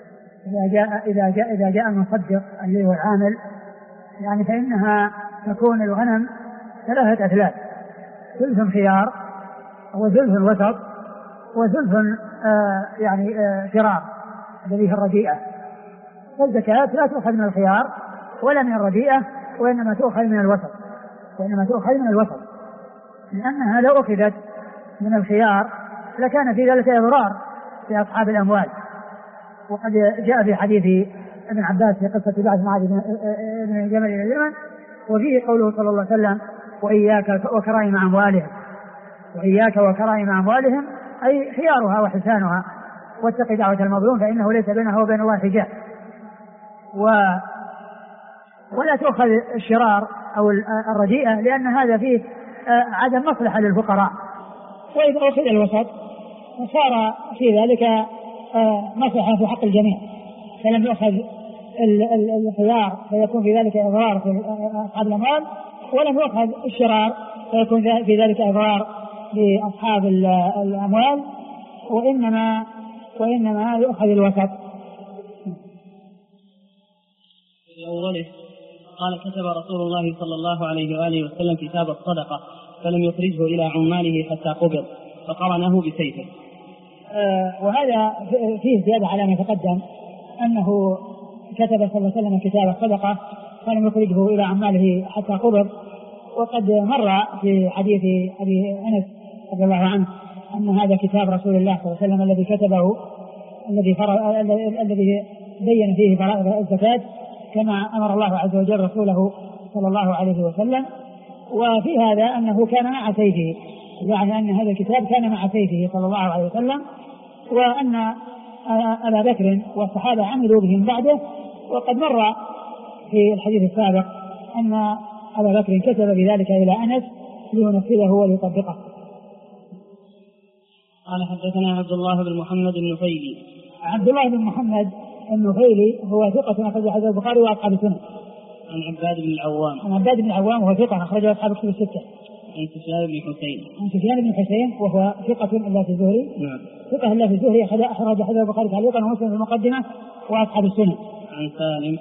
إذا جاء المصدق اللي هو العامل، يعني فإنها تكون الغنم 3 أثلاث، ثلث خيار وثلث وسط وثلث شرار الذي هي الرديئة. فالزكاة لا تؤخذ من الخيار ولا من الرديئة، وإنما تؤخذ من الوسط، لأنها لو أخذت من الخيار لكان في ذلك إضرار لأصحاب الأموال. وقد جاء في حديث ابن عباس في قصة بعث معاذ بن جبل إلى اليمن، وفيه قوله صلى الله عليه وسلم: وإياك وكرائم أموالهم أي خيارها وحسانها، واتق دعوة المظلوم فإنه ليس بينها وبين الله حجاب. ولا تؤخذ الشرار أو الرديئة، لأن هذا فيه عدم مصلحة للفقراء. وإذا أخذ الوسط صار في ذلك مصلحة في حق الجميع، فلم يؤخذ الخيار فيكون في ذلك إضرار في أصحاب الأموال، ولم يؤخذ الشرار فيكون في ذلك إضرار لأصحاب الأموال، وإنما يؤخذ الوسط. أوله قال: كتب رسول الله صلى الله عليه وآله وسلم كتاب الصدقة فلم يخرجه إلى عماله حتى قبض، فقرنه بسيفه. وهذا فيه زيادة على ما تقدم، أنه كتب صلى الله عليه وسلم كتاب الصدقة فلم يخرجه إلى عماله حتى قبض. وقد مر في حديث أبي أنس رضي الله عنه أن هذا كتاب رسول الله صلى الله عليه وسلم الذي كتبه الذي بين فيه فرائض الزكاة كما أمر الله عز وجل رسوله صلى الله عليه وسلم. وفي هذا أنه كان مع سيفه، يعني أن هذا الكتاب كان مع سيفه صلى الله عليه وسلم، وأن أبا بكر والصحابة عملوا به بعده. وقد مر في الحديث السابق أن أبا بكر كتب بذلك إلى أنس لينفذه وليطبقه. قال: حدثنا عبد الله بن محمد النفيلي. عبد الله بن محمد النفيلي هو ثقة أخرجه حديث البخاري وأصحاب السنن. عن عباد بن العوام وهو ثقة أخرجه أصحاب الكتب الستة. عن سفيان بن حسين وهو ثقة إلا في الزهري. نعم. ثقة إلا في الزهري أخرج حديث البخاري تعليقا ومسلم في المقدمة وأصحاب السنن. عن سالم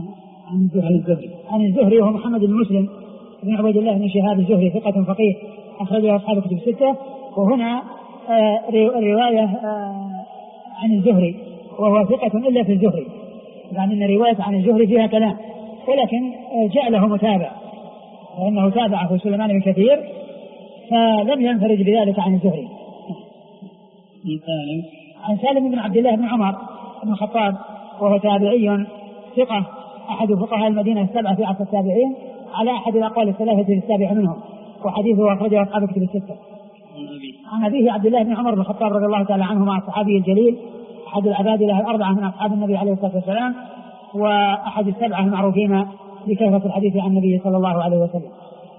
عن الزهري وهو محمد بن مسلم بن عبيد الله بن شهاب الزهري ثقة فقيه أخرجها أصحاب الكتب الستة. وهنا رواية عن الزهري وهو ثقة إلا في الزهري، يعني أن رواية عن الزهري فيها كلام، ولكن جاء له متابع لأنه تابعه سليمان بن كثير فلم ينفرد بذلك عن الزهري. عن سالم بن عبد الله بن عمر بن الخطاب وهو تابعي ثقة أحد فقهاء المدينة السبعة في عصر التابعين على أحد الأقوال الثلاثة السابعة منهم، وحديثه أخرجه أصحاب الكتب الستة. عن أبيه عبد الله بن عمر بن الخطاب رضي الله تعالى عنه مع الصحابي الجليل أحد العبادلة الأربعة من أصحاب النبي عليه الصلاة والسلام، وأحد السبعة المعروفين بكثرة الحديث عن النبي صلى الله عليه وسلم.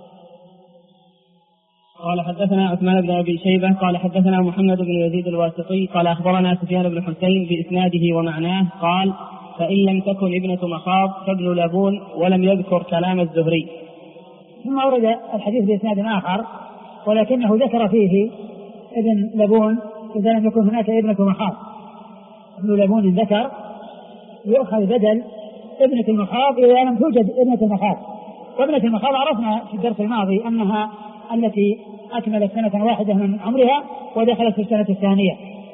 قال حدثنا عثمان بن أبي شيبة قال حدثنا محمد بن يزيد الواسطي قال أخبرنا سفيان بن حسين بإسناده ومعناه قال فإن لم تكن ابنة مخاض فابن لبون، ولم يذكر كلام الزهري. ثم ورد الحديث بإسناد آخر ولكنه ذكر فيه ابن لبون إذا لم يكن هناك ابنة مخاض. ابن لبون ذكر يؤخذ بدل ابنة المخاض إذا لم توجد ابنة المخاض. وابنة المخاض عرفنا في الدرس الماضي أنها التي أكملت سنة واحدة من عمرها ودخلت في السنة الثانية،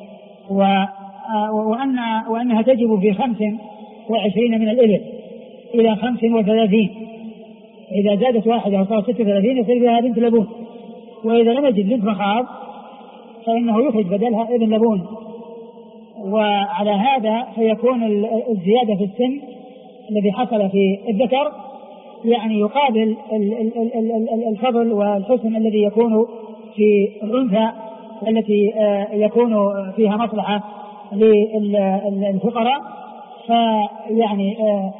وأنها تجب في 25 من الإبل إلى 35، إذا زادت واحدة وصارت 36 يصير بها بنت لبون. وإذا لم يجد بنت مخاض فإنه يخرج بدلها ابن لبون. وعلى هذا فيكون الزيادة في السن الذي حصل في الذكر يعني يقابل الفضل والحسن الذي يكون في الأنثى التي يكون فيها مصلحة للفقراء. فيعني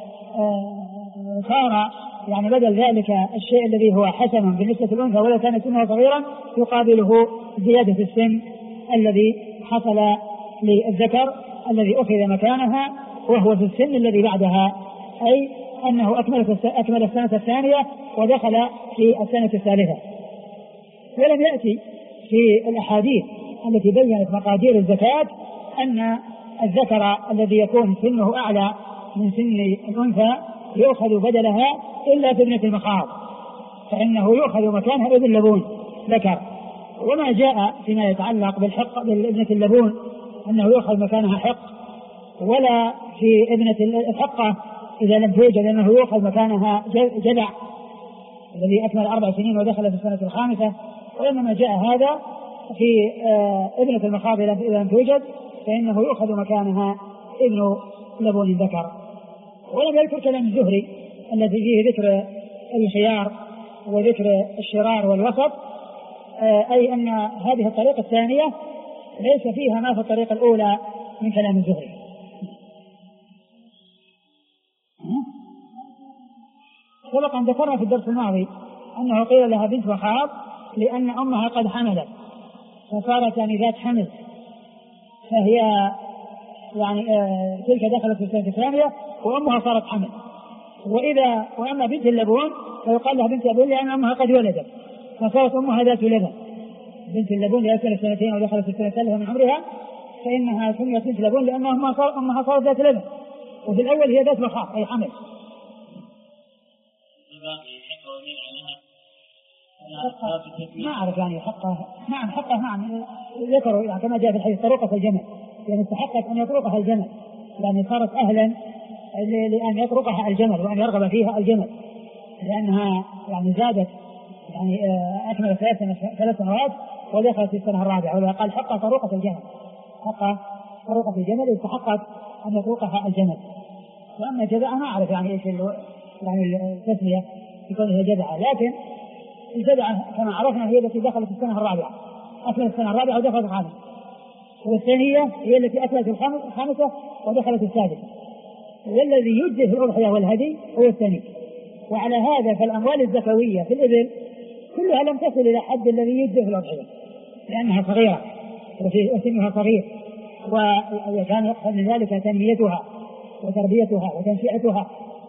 صار يعني بدل ذلك الشيء الذي هو حسن بالنسبة للأنثى ولو كان سنها صغيرا يقابله زيادة في السن الذي حصل للذكر الذي أخذ مكانها وهو في السن الذي بعدها، أي أنه أكمل السنة الثانية ودخل في السنة الثالثة. ولم يأتي في الأحاديث التي بيّنت مقادير الزكاة أن الذكر الذي يكون سنه أعلى من سن الأنثى يؤخذ بدلها إلا في ابنة المخاض، فإنه يؤخذ مكانها ابن لبون ذكر. وما جاء فيما يتعلق بالحق بالابنة اللبون أنه يؤخذ مكانها حق، ولا في ابنة الحقة إذا لم توجد أنه يؤخذ مكانها جدع الذي أكمل 4 سنين ودخل في السنة الخامسة. وإنما جاء هذا في ابنة المخاض إذا لم توجد فإنه يؤخذ مكانها ابن لبون ذكر. ولم يذكر كلام الزهري الذي فيه ذكر الخيار وذكر الشرار والوسط، أي أن هذه الطريقة الثانية ليس فيها ما في الطريقة الأولى من كلام الزهري. سبق أن ذكرنا في الدرس الماضي أنه قيل لها بنت مخاض لأن أمها قد حملت فصارت يعني ذات حمل، فهي يعني تلك دخلت في السنة الثانية وأمها صارت حمل. وأما بنت اللبون فيقال لها بنت لبون لأن أمها قد ولدت فصارت أمها ذات لبن. بنت اللبون لأكل 2 ودخلت في السنة الثالثة من عمرها فإنها سميت بنت لبون لأن أمها صارت ذات لبن، وفي الأول هي ذات مخاض أي حمل. ما أعرف يعني حقه، نعم حقه نعم ذكروا يعني كما جاء في الحديث طرقة الجمل، يعني استحقت أن يطرقها الجمل، يعني صارت أهلا لأن يطرقها الجمل وأن يرغب فيها الجمل لأنها يعني زادت يعني أكمل 3 سنوات ودخلت في السنة الرابعة. ولا قال حقه طرقة الجمل، حقه طرقة الجمل استحقت أن يطرقها الجمل. وأما جزاء ما أعرف يعني إيش يعني التسمية يكون هي جزاء، لكن الجزعة كما عرفنا هي التي دخلت السنة الرابعة، أكلت السنة الرابعة ودخلت الخامسة، والثانية هي التي أكلت الخامسة ودخلت السادسة. والذي يجزي في الأضحية والهدي هو الثاني. وعلى هذا فالأموال الزكوية في الإبل كلها لم تصل إلى حد الذي يجزي في الأضحية لأنها صغيرة وسنها صغير، وكان يقصد من ذلك تنميتها وتربيتها وتنشئتها.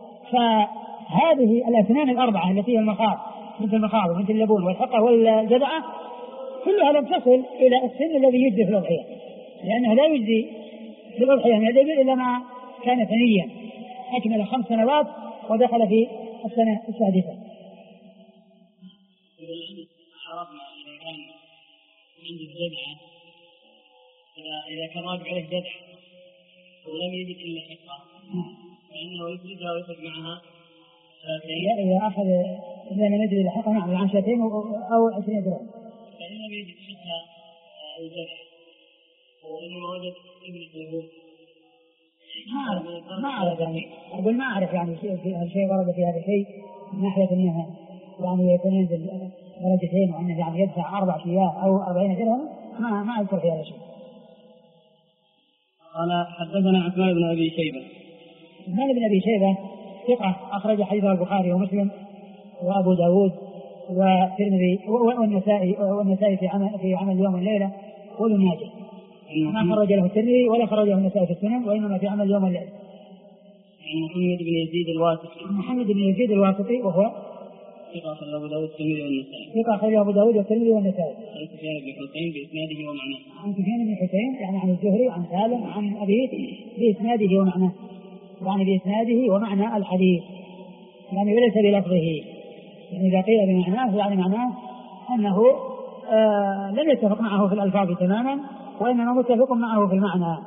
فهذه الأسنان الأربعة التي هي المخاض مثل المخاض ومثل اللبون والحقة والجذعة كلها لم تصل إلى السن الذي يجزي في الأضحية، لأنه لا يجزي في الأضحية من الإبل إلا ما كان ثنيا أكمل 5 سنوات ودخل في السنة السادسة. كان عند الجدعة إذا كان راجع عليه جدع ولم يجد إلا حقة فإنه يفردها ويخرج معها إذا أخذ إذا لم يجد إلا حقة نعم عن شاتين أو 20 درهم. فإن لم يجد حقة الجدع وإنما وجد ابن الهبوب ما أعرف يعني أقول ما أعرف يعني شيء ورد في هذا الشيء من ناحية أنها يعني يكون ينزل درجتين وأنه يعني يدفع 4 شياه أو 40 درهم ما أذكر في هذا الشيء. قال حدثنا عثمان بن أبي شيبة. عثمان بن أبي شيبة ثقة أخرج حديثه البخاري ومسلم وأبو داود والترمذي والنسائي في عمل اليوم والليلة وابن ماجه. ما خرج له الترمذي ولا خرجه النسائي في السنن وإنما في عمل اليوم والليلة. محمد بن يزيد الواسطي. محمد بن يزيد الواسطي وهو ثقة أخرج أبو داود والترمذي والنسائي. ثقة أخرج أبو داود والترمذي والنسائي. عن سفيان بن حسين بإسناده ومعناه. عن سفيان بن حسين يعني عن الزهري عن سالم عن أبيه بإسناده ومعناه. يعني بإسناده ومعنى الحديث يعني وليس بلفظه. يعني إذا قيل بمعناه يعني معناه أنه لم يتفق معه في الألفاظ تماما وإنما متفق معه في المعنى.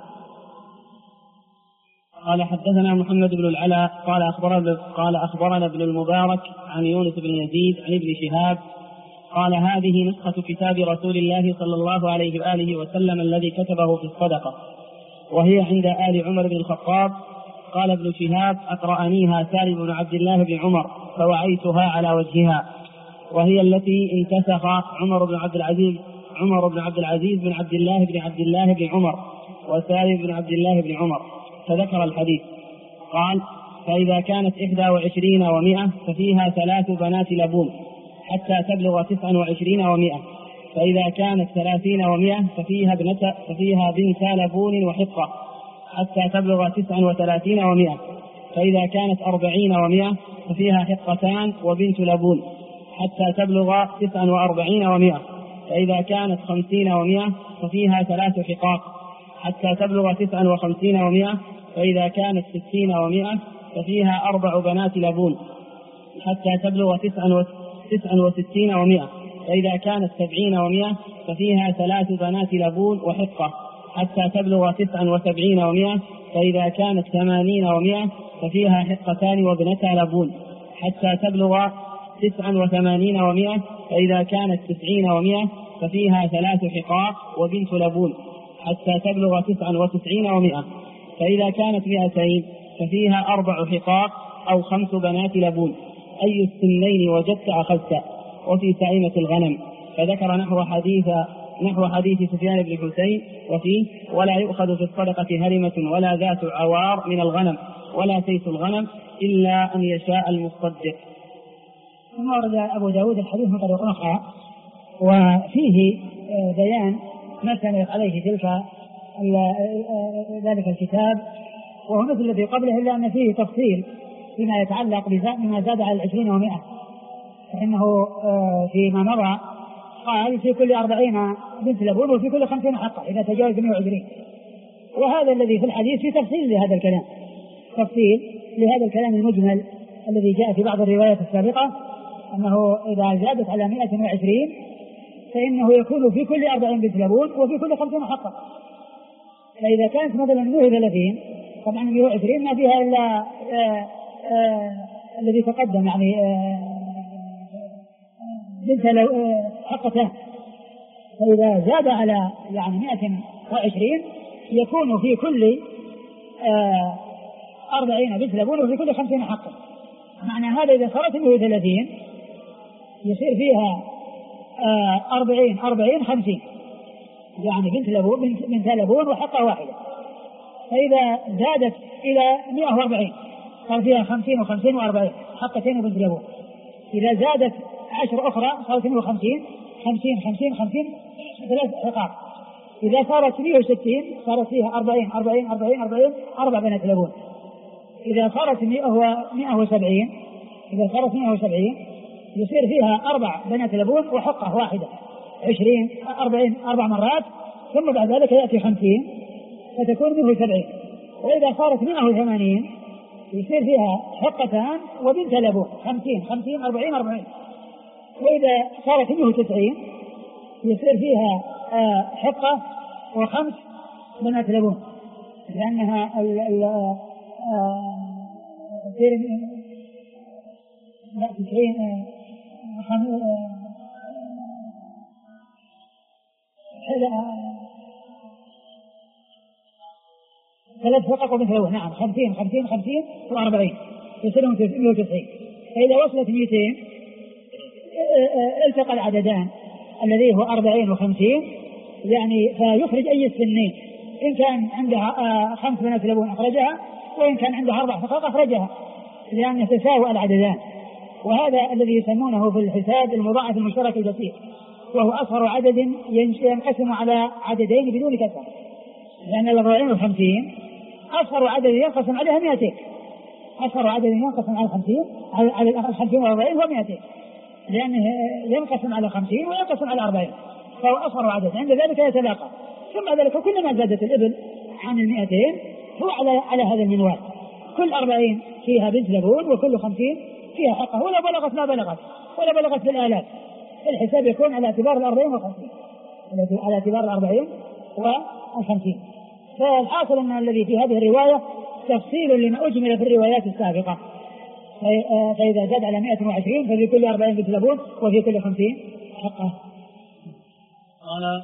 قال حدثنا محمد بن العلاء قال أخبرنا ابن المبارك عن يونس بن يزيد عن ابن شهاب قال هذه نسخة كتاب رسول الله صلى الله عليه وآله وسلم الذي كتبه في الصدقة وهي عند آل عمر بن الخطاب. قال ابن شهاب أقرأنيها سالم بن عبد الله بن عمر فوعيتها على وجهها وهي التي انتسخ عمر بن عبد العزيز بن عبد الله بن عمر وسالم بن عبد الله بن عمر فذكر الحديث. قال فإذا كانت 21 و100 ففيها 3 بنات لبون حتى تبلغ 29 و100 فإذا كانت 30 و100 ففيها بنت لبون وحقة حتى تبلغ 39 و100 فإذا كانت 40 و100 ففيها حقتان وبنت لبون حتى تبلغ 49 و100 فإذا كانت 50 و100 ففيها 3 حقاق حتى تبلغ 59 و100 فإذا كانت 60 و100 ففيها 4 بنات لبون حتى تبلغ 69 و100 فإذا كانت 70 و100 ففيها 3 بنات لبون وحقة حتى تبلغ 79 و100 فإذا كانت 80 و100 ففيها حقتان وابنتا لبون حتى تبلغ 89 و100 فإذا كانت 90 و100 ففيها 3 حقاق وبنت لبون حتى تبلغ 99 و100 فإذا كانت 200 ففيها 4 حقاق أو 5 بنات لبون أي السنين وجدت أخذت. وفي سائمة الغنم فذكر نحو حديث سفيان بن حسين وفيه ولا يؤخذ في الصدقة هرمة ولا ذات عوار من الغنم ولا سيس الغنم إلا أن يشاء المصدق. ثم ورد أبو داود الحديث من طريق أخرى وفيه بيان ما كان عليه ذلك الكتاب وهو مثل الذي قبله إلا أن فيه تفصيل فيما يتعلق بما زاد على 20 و100 فإنه فيما مضى قال في كل 40 بنت لبون وفي كل 50 حقة إذا تجاوز 120 وهذا الذي في الحديث في تفصيل لهذا الكلام المجمل الذي جاء في بعض الروايات السابقة أنه إذا زادت على 120 فإنه يكون في كل 40 بنت لبون وفي كل 50 حقة. فإذا كانت مثلا 130 طبعا 120 ما فيها إلا الذي تقدم يعني بنت حقتان. فإذا زاد على يعني 120 يكون في كل 40 بنت لبون وفي كل 50 حقة. معنى هذا إذا صارت 130 يصير فيها 40 50 يعني بنت لبون وحقة واحدة. فإذا زادت إلى 140 صار فيها 50 و50 و40 حقتين وبنت لبون. إذا زادت 10 أخرى صارت 150 50 3 حقاق. إذا صارت 160 صارت فيها 40 4 بنات لبون. إذا صارت 170 يصير فيها 4 بنات لبون وحقة واحدة 20 40 4 مرات ثم بعد ذلك يأتي 50 فتكون 170. وإذا صارت 180 يصير فيها حقتان وبنت لبون 50 40. وإذا صارت 190 يصير فيها حقة و5 بنات لبون، لأنها تصير 3 حقق وبنت لبون. نعم 50 50 50 و40 يصيرون 190. فإذا وصلت 200 التقى العددان الذي هو 40 و50، يعني فيخرج أي السنين، إن كان عندها 5 بنات لبون أخرجها، وإن كان عندها 4 حقائق أخرجها، لأن تساوى العددان. وهذا الذي يسمونه في الحساب المضاعف المشترك البسيط، وهو أصغر عدد ينقسم على عددين بدون كسر، لأن 40 و50 أصغر عدد ينقسم عليها 200. أصغر عدد ينقسم على 50 على 50 و40 هو 200، لأنه ينقسم على 50 وينقسم على 40، فهو أصغر عدد. عند ذلك يتلاقى. ثم ذلك كلما زادت الإبل عن 200 هو على هذا المنوال. كل 40 فيها بنت لبون، وكل 50 فيها حقه، ولا بلغت ما بلغت ولا بلغت بالآلاف. الحساب يكون على اعتبار 40 و50، على اعتبار 40 و50. فالحاصل أن الذي في هذه الرواية تفصيل لما أجمل في الروايات السابقة. فإذا زاد على 120 ففي كل 40 بنت لبون، وفي كل 50 حقه. قال: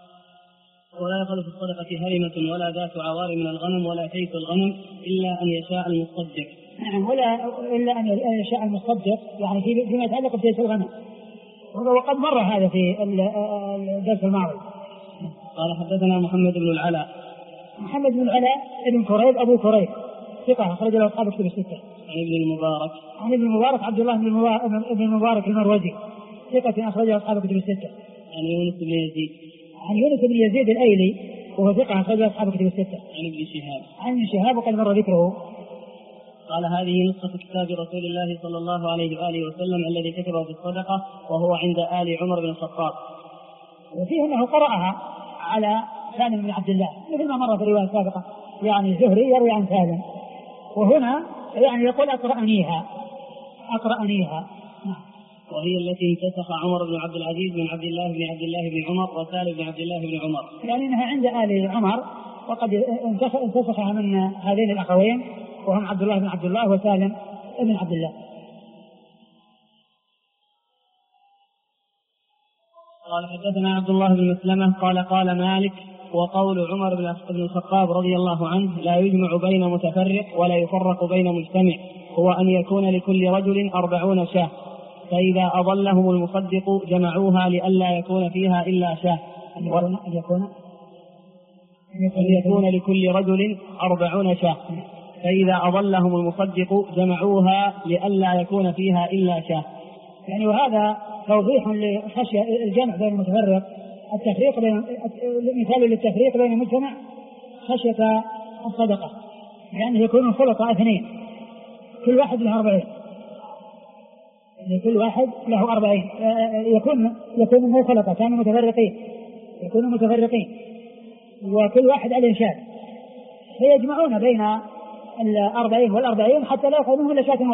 ولا يقل في الصدقة هرمة ولا ذات عوار من الغنم ولا شيء الغنم إلا أن يشاء المصدق. نعم، إلا أن يشاء المصدق، يعني فيما يتعلق بشيء الغنم، وقد مر هذا في الدرس الماضي. قال: حدثنا محمد بن العلاء. محمد بن العلاء ابن كريب أبو كريب ثقة أخرج له أصحاب الكتب الستة. عن ابن المبارك. عن ابن المبارك عبد الله بن المبارك المروزي ثقة أخرج له أصحاب الكتب الستة. عن يونس بن يزيد. عن يونس بن يزيد الأيلي وهو ثقة أخرج له أصحاب الكتب الستة. عن ابن شهاب. عن ابن شهاب وقد مر ذكره. قال: هذه نسخة كتاب رسول الله صلى الله عليه وآله وسلم الذي كتبه في الصدقة، وهو عند آل عمر بن الخطاب. وفيه أنه قرأها على سالم بن عبد الله مثل ما مر في الرواية السابقة، يعني الزهري يروي عن سالم، وهنا يعني يقول أقرأنيها. وهي التي انتسخ عمر بن عبد العزيز من عبد الله بن عمر وسالم بن عبد الله بن عمر، يعني أنها عند آل عمر، وقد انتسخها من هذين الأخوين وهم عبد الله بن عبد الله وسالم بن عبد الله. قال: حدثنا عبد الله بن مسلمة قال مالك: وقول عمر بن الخطاب رضي الله عنه لا يجمع بين متفرق ولا يفرق بين مجتمع، هو أن يكون لكل رجل 40 شاة، فإذا أضلهم المصدق جمعوها لئلا يكون فيها إلا شاة. أن يكون لكل رجل 40 شاة، فإذا أضلهم المصدق جمعوها لئلا يكون فيها إلا شاة. يعني وهذا توضيح لخشية الجمع بين المتفرق، التفريق بين مثال للتفريق بين المجتمع خشية الصدقة، يعني يكون خلطة 2 كل واحد له 40، يعني كل واحد له 40 يكون مو خلطة، كانوا يكونوا متفرقين وكل واحد عليه شاة، فيجمعون بين 40 وال40 حتى لا يأخذ منهم إلا شاة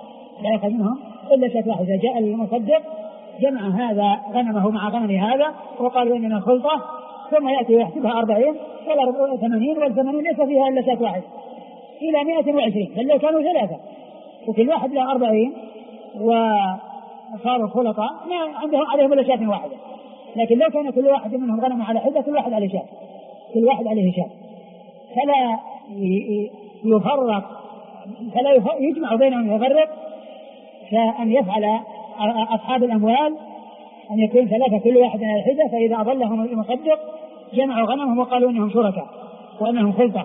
واحدة. جاء المصدق جمع هذا غنمه مع غنم هذا وقال إننا خلطة، ثم يأتي ويحسبها 40 ولا 80 وال80 ليس فيها إلا شاة واحدة إلى 120، بل لو كانوا 3 وكل واحد له 40 وصاروا خلطة ما عندهم عليهم إلا شاة واحدة، لكن لو كان كل واحد منهم غنم على حدة كل واحد عليه شاة، فلا يفرق، فلا يجمع بينهم يفرق، فأن يفعل أصحاب الأموال أن يكون 3 كل واحد على حدة، فإذا أضلهم المصدق جمعوا غنمهم وقالوا إنهم شركاء وأنهم خلطة،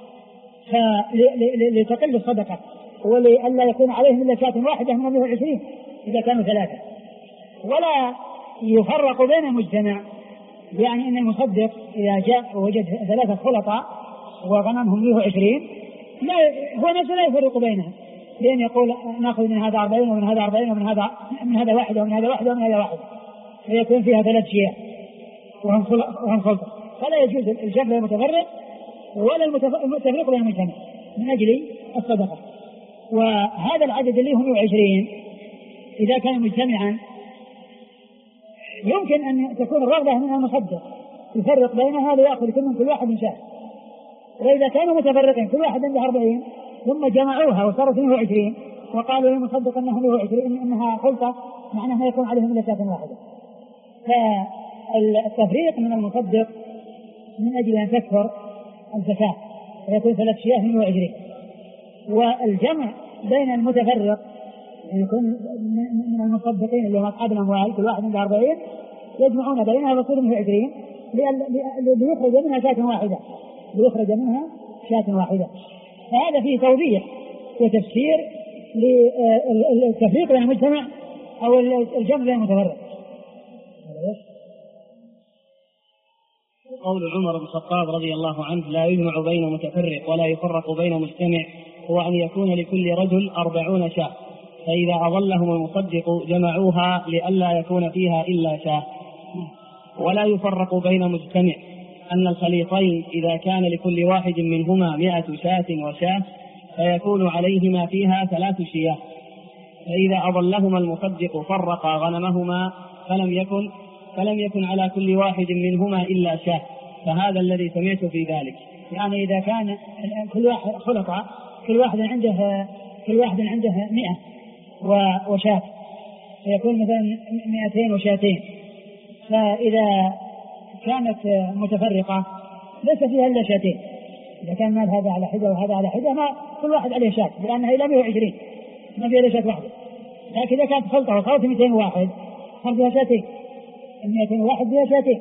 لتقل الصدقة ولألا يكون عليهم إلا شاة واحدة من 120 إذا كانوا 3. ولا يفرق بين المجتمع، يعني أن المصدق إذا جاء ووجد 3 خلطاء وغنمهم 120 هو نفسه لا يفرق بينهم، لأن يقول نأخذ من هذا 40 ومن هذا 40 ومن هذا واحد ومن هذا واحد ومن هذا واحد، فيكون فيها 3 شياه وهم خلطة. فلا يجوز الجمع بين المتفرق ولا المتفرق بين المجتمع من أجل الصدقة. وهذا العدد اللي هم 120 إذا كان مجتمعا يمكن أن تكون الرغبة من المصدق يفرق بينها ليأخذ من كل واحد شاة. وإذا كانوا متفرقين كل واحد عنده 40 ثم جمعوها وصارت 120 وقالوا للمصدق أنه 120 إنها خلطة معناها ما يكون عليهم إلا شاة واحدة. فالتفريق من المصدق من أجل أن تكثر الزكاة فيكون 3 شياه 120. والجمع بين المتفرق يكون من المصدقين اللي هم أصحاب الأموال كل واحد عنده 40 يجمعون بينها فيصير 120 ليخرج منها شاة واحدة. فهذا فيه توضيح وتفسير للتفريق بين المجتمع أو الجمع بين المتفرق. قول عمر بن الخطاب رضي الله عنه لا يجمع بين متفرق ولا يفرق بين مجتمع هو أن يكون لكل رجل 40 شاة، فإذا أضلهم المصدق جمعوها لئلا يكون فيها إلا شاة. ولا يفرق بين مجتمع أن الخليطين إذا كان لكل واحد منهما 100 شاة وشاة فيكون عليهما فيها 3 شياه، فإذا أضلهما المصدق فرق غنمهما فلم يكن على كل واحد منهما إلا شاة، فهذا الذي سمعت في ذلك. يعني إذا كان كل واحد خلطة كل واحد عنده 100 وشاة فيكون مثلا 200 وشاتين، فإذا كانت متفرقة ليس فيها إلا شاتين. إذا كان مال هذا على حدة وهذا على حدة ما كل واحد عليه شاة لأنها إلى 120 ما فيها إلا شاة واحدة. لكن إذا كانت خلطة وصارت 201 صار فيها شاتين، 201 فيها شاتين.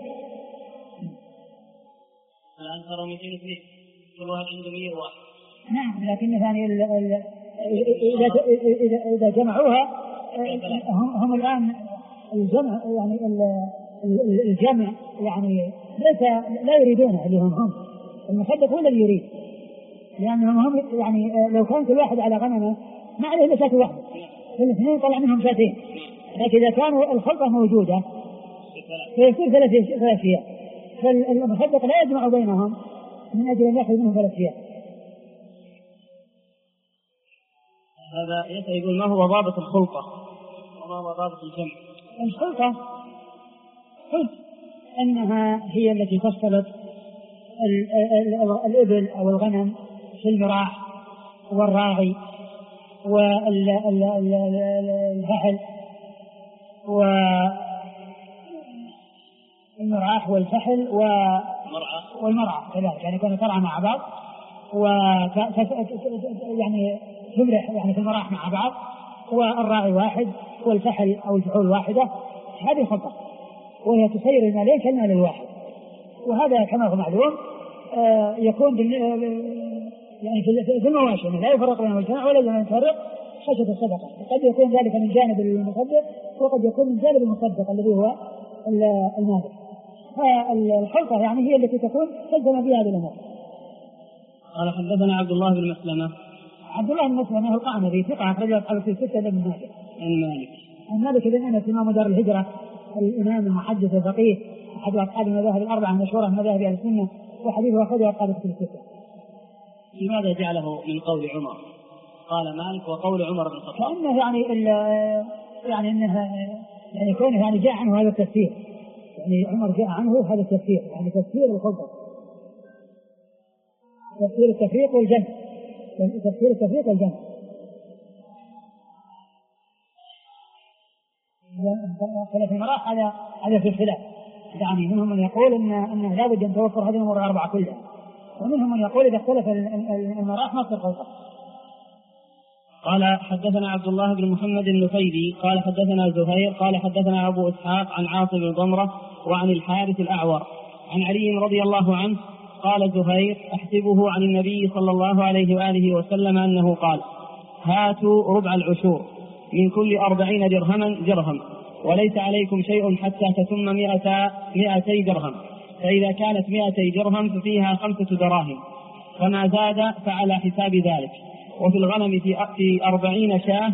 الآن صاروا 202 كل واحد عنده 101. نعم، لكن ثاني إذا جمعوها هم الآن الجمع يعني الجمع يعني لا يريدونه اللي هم المصدق هو الذي يريد، لأنهم هم يعني لو كان كل واحد على غنمه ما عليه إلا شاة واحدة الاثنين طلع منهم شاتين، لكن إذا كانوا الخلطة موجودة فيصير 3 شياه، فالمصدق لا يجمع بينهم من أجل أن يأخذ منهم 3 شياه. هذا يقول ما هو ضابط الخلطة وما هو ضابط الجمع؟ الخلطة أنها هي التي تختلط الإبل أو الغنم في المراح والراعي والفحل والمراح والفحل والمرعى كذلك، يعني يكون ترعى مع بعض يعني تمرح يعني في المراح مع بعض، والراعي واحد والفحل أو الفحول واحدة. هذه خلطة وهي تسير المالين كالمال الواحد، وهذا كما هو معلوم يكون يعني في المواشي لا يفرق بين المجتمع ولا يفرق خشية الصدقة. قد يكون ذلك من جانب المصدق وقد يكون من جانب المصدق الذي هو المالك. فالخلطة يعني هي التي تكون تلزم بها هذه الأمور. قال حدثنا عبد الله بن مسلمة. عبد الله بن مسلمة القعنبي ثقة أخرج أصحاب في 6 بن مالك. المالك بن أنس إمام دار الهجرة الإمام المحدث الفقيه أحد أصحاب المذاهب الأربعة المشهورة من مذاهب أهل السنة، وحديثه أخرجه أصحاب في 6. لماذا جعله من قول عمر؟ قال مالك وقول عمر بن الخطاب. كأنه يعني إنها يعني كونه يعني جاء عنه هذا التفسير، يعني عمر جاء عنه هذا التفسير، يعني تفسير الخلطة، تفسير التفريق والجمع، تفسير التفريق والجمع. خلاف المراح هذا في الخلاف، يعني منهم من يقول إنه لا بد أن توفر هذه الأمور الأربعة كلها، ومنهم من يقول إذا اختلف المراح ما تصير خلطة. قال حدثنا عبد الله بن محمد النفيدي قال حدثنا زهير قال حدثنا أبو إسحاق عن عاصم بن ضمرة وعن الحارث الأعور عن علي رضي الله عنه قال زهير أحسبه عن النبي صلى الله عليه وآله وسلم أنه قال هاتوا ربع العشور من كل 40 درهم وليس عليكم شيء حتى تتم 200 درهم، فإذا كانت 200 درهم ففيها 5 دراهم، فما زاد فعلى حساب ذلك. وفي الغنم في 40 شاة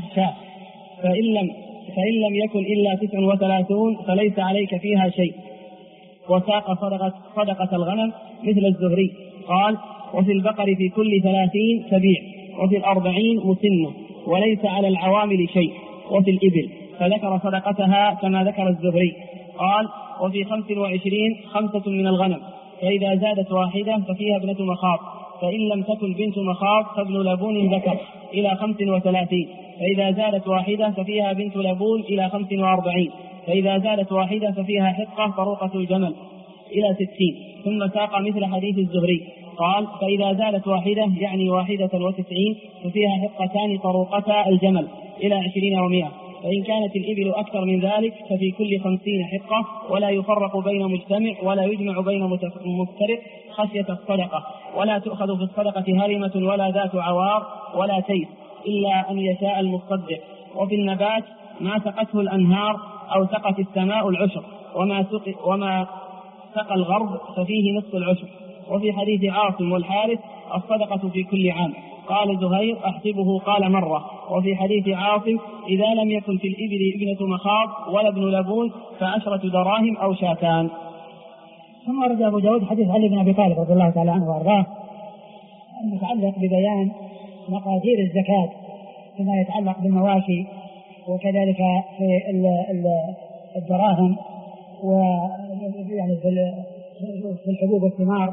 فإن لم يكن إلا 39 فليس عليك فيها شيء. وساق صدقة الغنم مثل الزهري قال وفي البقر في كل 30 سبيع وفي 40 مسنة وليس على العوامل شيء. وفي الإبل فذكر صدقتها كما ذكر الزهري قال: وفي 25 5 من الغنم، فإذا زادت واحدة ففيها ابنة مخاض، فإن لم تكن بنت مخاض فابن لبون ذكر إلى 35، فإذا زادت واحدة ففيها بنت لبون إلى 45، فإذا زادت واحدة ففيها حقة طروقة الجمل إلى 60. ثم ساق مثل حديث الزهري قال: فإذا زادت واحدة يعني 91 ففيها حقتان طروقتا الجمل إلى 20 و100. فإن كانت الإبل أكثر من ذلك ففي كل 50 حقة، ولا يفرق بين مجتمع ولا يجمع بين مفترق خشية الصدقة، ولا تؤخذ في الصدقة هرمة ولا ذات عوار ولا تيس إلا أن يشاء المصدق. وفي النبات ما سقته الأنهار أو سقت السماء العشر، وما سقى الغرب ففيه نصف العشر. وفي حديث عاصم والحارث الصدقة في كل عام. قال زهير: أحسبه قال مرة. وفي حديث عاصم: إذا لم يكن في الإبل ابنة مخاض ولا ابن لبون ف10 دراهم أو شاتان. ثم ورد أبو داود حديث علي بن أبي طالب رضي الله تعالى عنه وأرضاه المتعلق ببيان مقادير الزكاة فيما يتعلق بالمواشي، وكذلك في الدراهم، ويعني في الحبوب والثمار.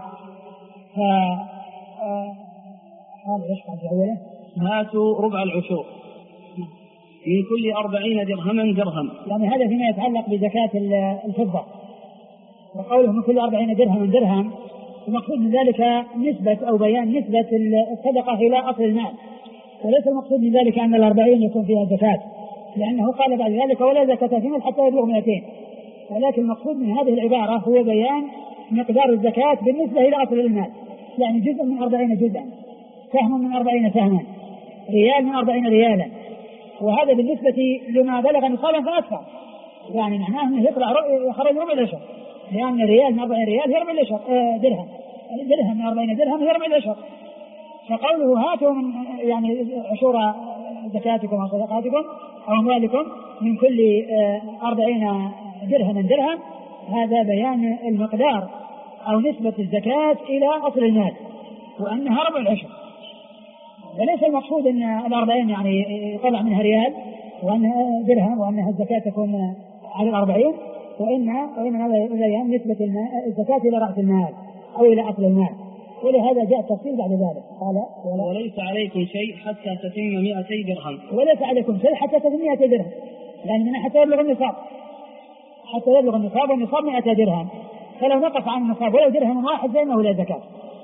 هاتوا ربع العشور من كل 40 درهما درهم. يعني هذا فيما يتعلق بزكاة الفضة. وقوله من كل 40 درهما درهم، المقصود من ذلك نسبة أو بيان نسبة الصدقة إلى أصل المال، وليس المقصود من ذلك أن 40 يكون فيها زكاة، لأنه قال بعد ذلك: ولا زكاة في مال حتى يبلغ 200. ولكن المقصود من هذه العبارة هو بيان مقدار الزكاة بالنسبة إلى أصل المال، يعني جزء من 40 جزءا، سهم من 40 سهما، ريال من 40 ريالا، وهذا بالنسبة لما بلغ نصابا فأكثر، يعني معناه أنه يخرج ربع العشر، لأن ريال من 40 ريال هي ربع العشر، درهم من 40 درهم هي ربع العشر. فقوله هاتوا من يعني عشور زكاتكم وصدقاتكم أو أموالكم من كل 40 درهم، هذا بيان المقدار أو نسبة الزكاة إلى أصل المال، وأنها ربع العشر. وليس المقصود أن 40 يعني يطلع منها ريال وأنها درهم وأنها الزكاة تكون على 40، وإنما بيان نسبة الزكاة إلى رأس المال أو إلى أصل المال. ولهذا جاء التفصيل بعد ذلك قال: وليس عليكم شيء حتى تتم 200 درهم. وليس عليكم شيء حتى تتم 200 درهم، يعني حتى يبلغ النصاب، والنصاب 100 درهم. فلو نقص عن النصاب ولو درهم واحد فإنه لا زكاة،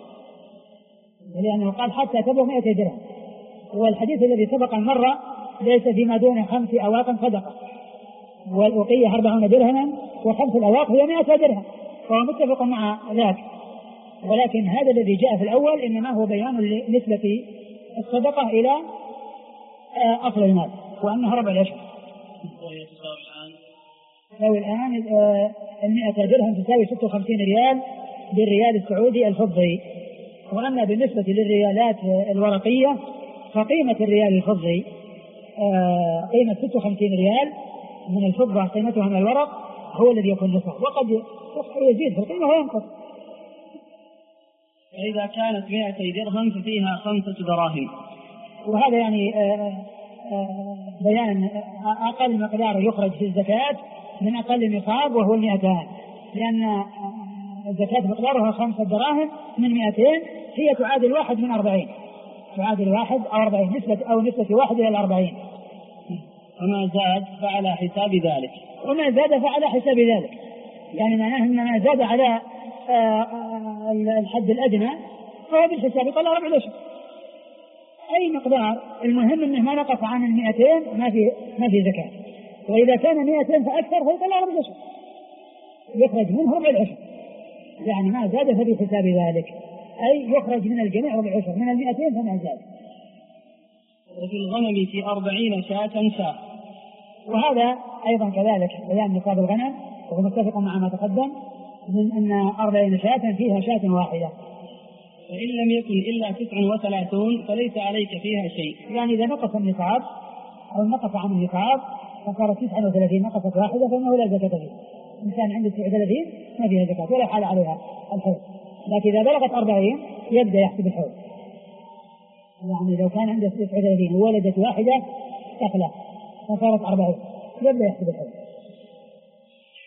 لأنه قال حتى تبلغ 100 درهم. والحديث الذي سبق المرة: ليس فيما دون 5 أواق صدقة، والأوقية 40 درهما و5 الأواق هي 100 درهم، فهو متفق مع ذاك. ولكن هذا الذي جاء في الأول إنما هو بيان نسبة الصدقة إلى أصل المال، وأنها ربع العشر. تساوي الآن 100 درهم تساوي 56 ريال بالريال السعودي الفضي. وأما بالنسبة للريالات الورقية فقيمة الريال الفضي قيمة 56 ريال من الفضة، قيمتها من الورق هو الذي يكون نصف، وقد يزيد في القيمة وينقص. فإذا كانت 200 درهم ففيها 5 دراهم. وهذا يعني بيان أقل مقدار يخرج في الزكاة من أقل نصاب وهو 200، لأن الزكاة مقدارها 5 دراهم من 200 هي تعادل 1 من 40، تعادل 1 أو 40 نسبة 1 إلى 40. وما زاد فعلى حساب ذلك. وما زاد فعلى حساب ذلك، يعني معناه أن ما زاد على الحد الأدنى فهو بالحساب يطلع ربع العشر. أي مقدار، المهم أنه ما نقص عن 200 ما في زكاة، وإذا كان 200 فأكثر فيطلع ربع العشر، يخرج منه ربع العشر، يعني ما زاد فبحساب ذلك، أي يخرج من الجميع ربع العشر، من 200 فما زاد. وفي الغنم في 40 شاة. وهذا أيضا كذلك بيان نصاب الغنم، وهو متفق مع ما تقدم من أن 40 شاة فيها شاة واحدة. فإن لم يكن إلا 39 فليس عليك فيها شيء. يعني إذا نقص النصاب أو نقص عن النصاب فصارت 39 نقصت واحدة فإنه لا زكاة فيه. إنسان عنده 39 ما فيها زكاة ولا حال عليها الحول، لكن إذا بلغت 40 يبدأ يحسب الحول. يعني لو كان عنده 39 وولدت واحدة أخلى فصارت 40 يبدأ يحسب الحول.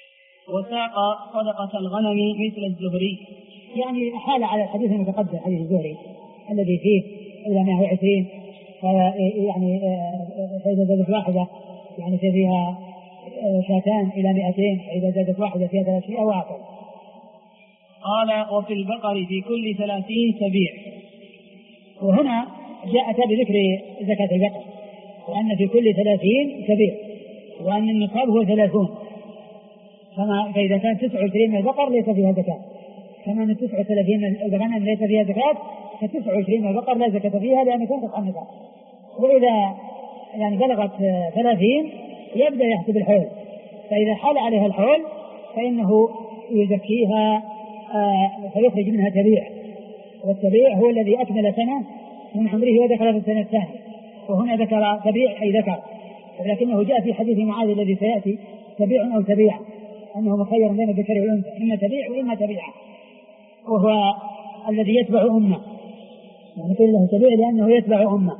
وساق صدقة الغنم مثل الزهري، يعني حال على الحديث المتقدم حديث الزهري الذي فيه إلى 120 يعني فإذا زادت واحدة يعني فيها شاتان إلى 200، فإذا زادت واحدة فيها 300 وهكذا. قال وفي البقر في كل 30 سبيع. وهنا جاءت بذكر زكاة البقر وأن في كل 30 سبيع وأن النصاب هو 30، فإذا كان 29 من البقر ليس فيها زكاة، كما أن 39 من الغنم ليس فيها زكاة، ف29 من البقر لا زكاة فيها لأن كانت عن النصاب. وإذا يعني بلغت 30 يبدأ يحسب الحول، فإذا حال عليها الحول فإنه يزكيها فيخرج منها تبيع، والتبيع هو الذي أكمل سنة من عمره ودخل في السنة الثانية. وهنا ذكر تبيع أي ذكر، ولكنه جاء في حديث معاذ الذي سيأتي تبيع أو تبيع أنه مخير بين الذكر والأنثى، إما تبيع وإما تبيع، وهو الذي يتبع أمه، يعني كل له تبيع لأنه يتبع أمه.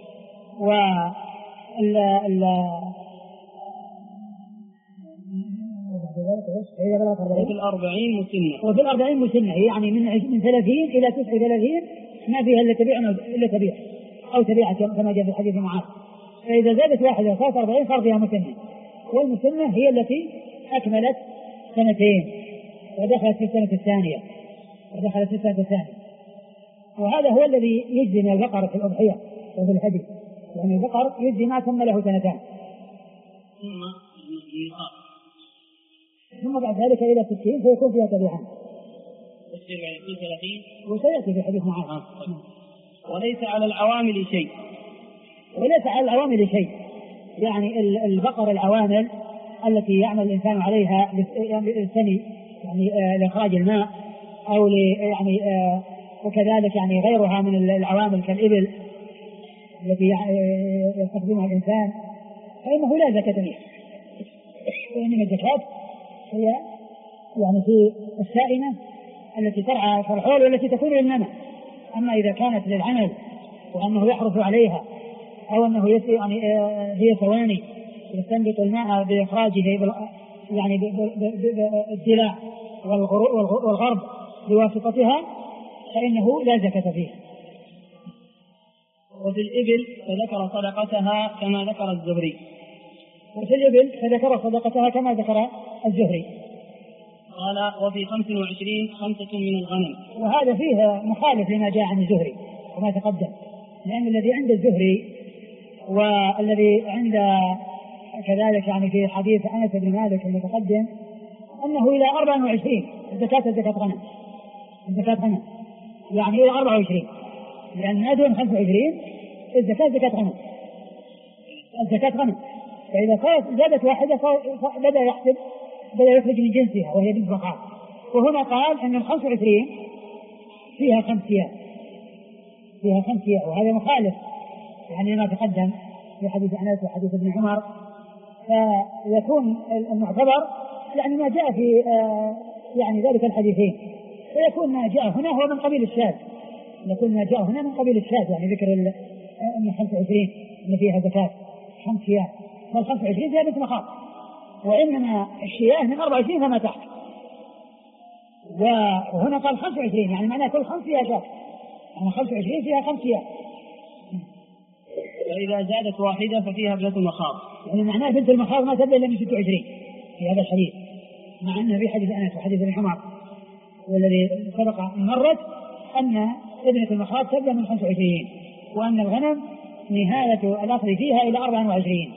وفي 40 مسنة يعني من 30 إلى 39 ما فيها إلا تبيع إلا تبيع أو تبيع كما جاء في الحديث معاذ. فإذا زادت واحدة صارت 40 صار فيها مسنة، والمسنة هي التي أكملت سنتين ودخلت في السنة الثانية وهذا هو الذي يجزي من البقر في الأضحية وفي الهدي، يعني البقر يجزي ما تم له سنتان ثم بعد ذلك إلى 60 فيكون فيها تبيعا، وسيأتي في حديث معاذ. وليس على العوامل شيء، يعني البقر العوامل التي يعمل الإنسان عليها للسني يعني لإخراج الماء أو يعني وكذلك يعني غيرها من العوامل كالإبل التي يستخدمها الإنسان فإنه لا زكاة فيها، وإنما الزكاة هي يعني في السائمة التي ترعى في الحول والتي تكون للنمى. أما إذا كانت للعمل وأنه يحرث عليها أو أنه يعني هي ثواني يستنبط الماء بإخراجه يعني بالدلاء والغرب بواسطتها فإنه لا زكاة فيها. وفي الإبل فذكر صدقتها كما ذكر الزهري. قال وفي 25 5 من الغنم. وهذا فيه مخالف لما جاء عن الزهري وما تقدم، لأن الذي عند الزهري والذي عند كذلك يعني في حديث أنس بن مالك المتقدم أنه إلى 24 زكاة غنم يعني إلى 24، لأن ما دون 25 زكاة غنم. فإذا زادت واحدة بدأ يخرج من جنسها وهي بنت بقاء. وهنا قال أن 25 فيها 5 سياء، وهذا مخالف يعني ما تقدم في حديث أنس وحديث ابن عمر. فيكون المعتبر يعني ما جاء في يعني ذلك الحديثين، فيكون ما جاء هنا هو من قبيل الشاذ، يعني ذكر أن 25 أن فيها زكاة 5 سياء، بل 25 فيها بنت مخاض، وإنما الشياه من 24 فما تحت. وهنا قال 25 يعني معناه كل 5 فيها شاة، يعني 25 فيها 5 سياء. وإذا زادت واحدة ففيها بنت مخاض، يعني معناه بنت المخاض ما تبدأ إلا من 26 في هذا الحديث، مع أنه في حديث أنس وحديث ابن عمر والذي سبق مرت أن ابنة المخاض تبدأ من 25، وأن الغنم نهاية الأخذ فيها إلى 24.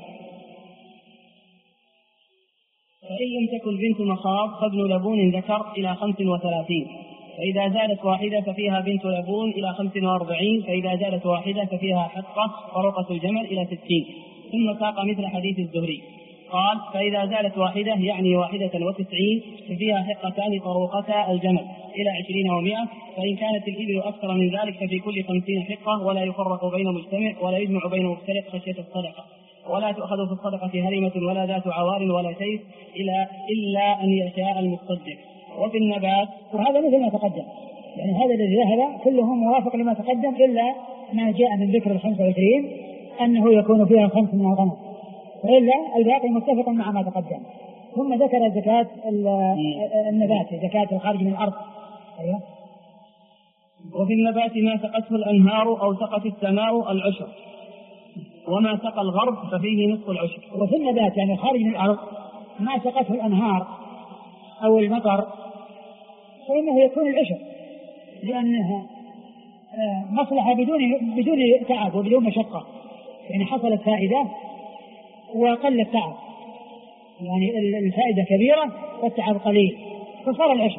فإن لم تكن بنت مخاض فابن لبون ذكر إلى 35، فإذا زادت واحدة ففيها بنت لبون إلى 45، فإذا زادت واحدة ففيها حقة طرقة الجمل إلى 60. ثم ساق مثل حديث الزهري قال فإذا زادت واحدة يعني 91 ففيها حقتان طروقتا الجمل إلى 20 و100. فإن كانت الإبل أكثر من ذلك ففي كل 50 حقة، ولا يفرق بين مجتمع ولا يجمع بين مفترق خشية الصدقة، ولا تؤخذ في الصدقة هرمة ولا ذات عوار ولا سيف إلا أن يشاء المتصدق. وفي النبات وهذا مثل ما تقدم، يعني هذا الذي ذهب كله موافق لما تقدم إلا ما جاء من ذكر 25 أنه يكون فيها 5 من الغنم، وإلا الباقي متفق مع ما تقدم. ثم ذكر زكاة النبات، زكاة الخارج من الأرض. أيوه. وفي النبات ما سقته الأنهار أو سقت السماء العشر، وما سقى الغرب ففيه نصف العشر. وفي النبات يعني خارج من الأرض ما سقته الأنهار أو المطر فإنه يكون العشر، لأنها مصلحة بدون تعب وبدون مشقة، يعني حصلت فائدة وقل التعب، يعني الفائدة كبيرة والتعب قليل فصار العشر.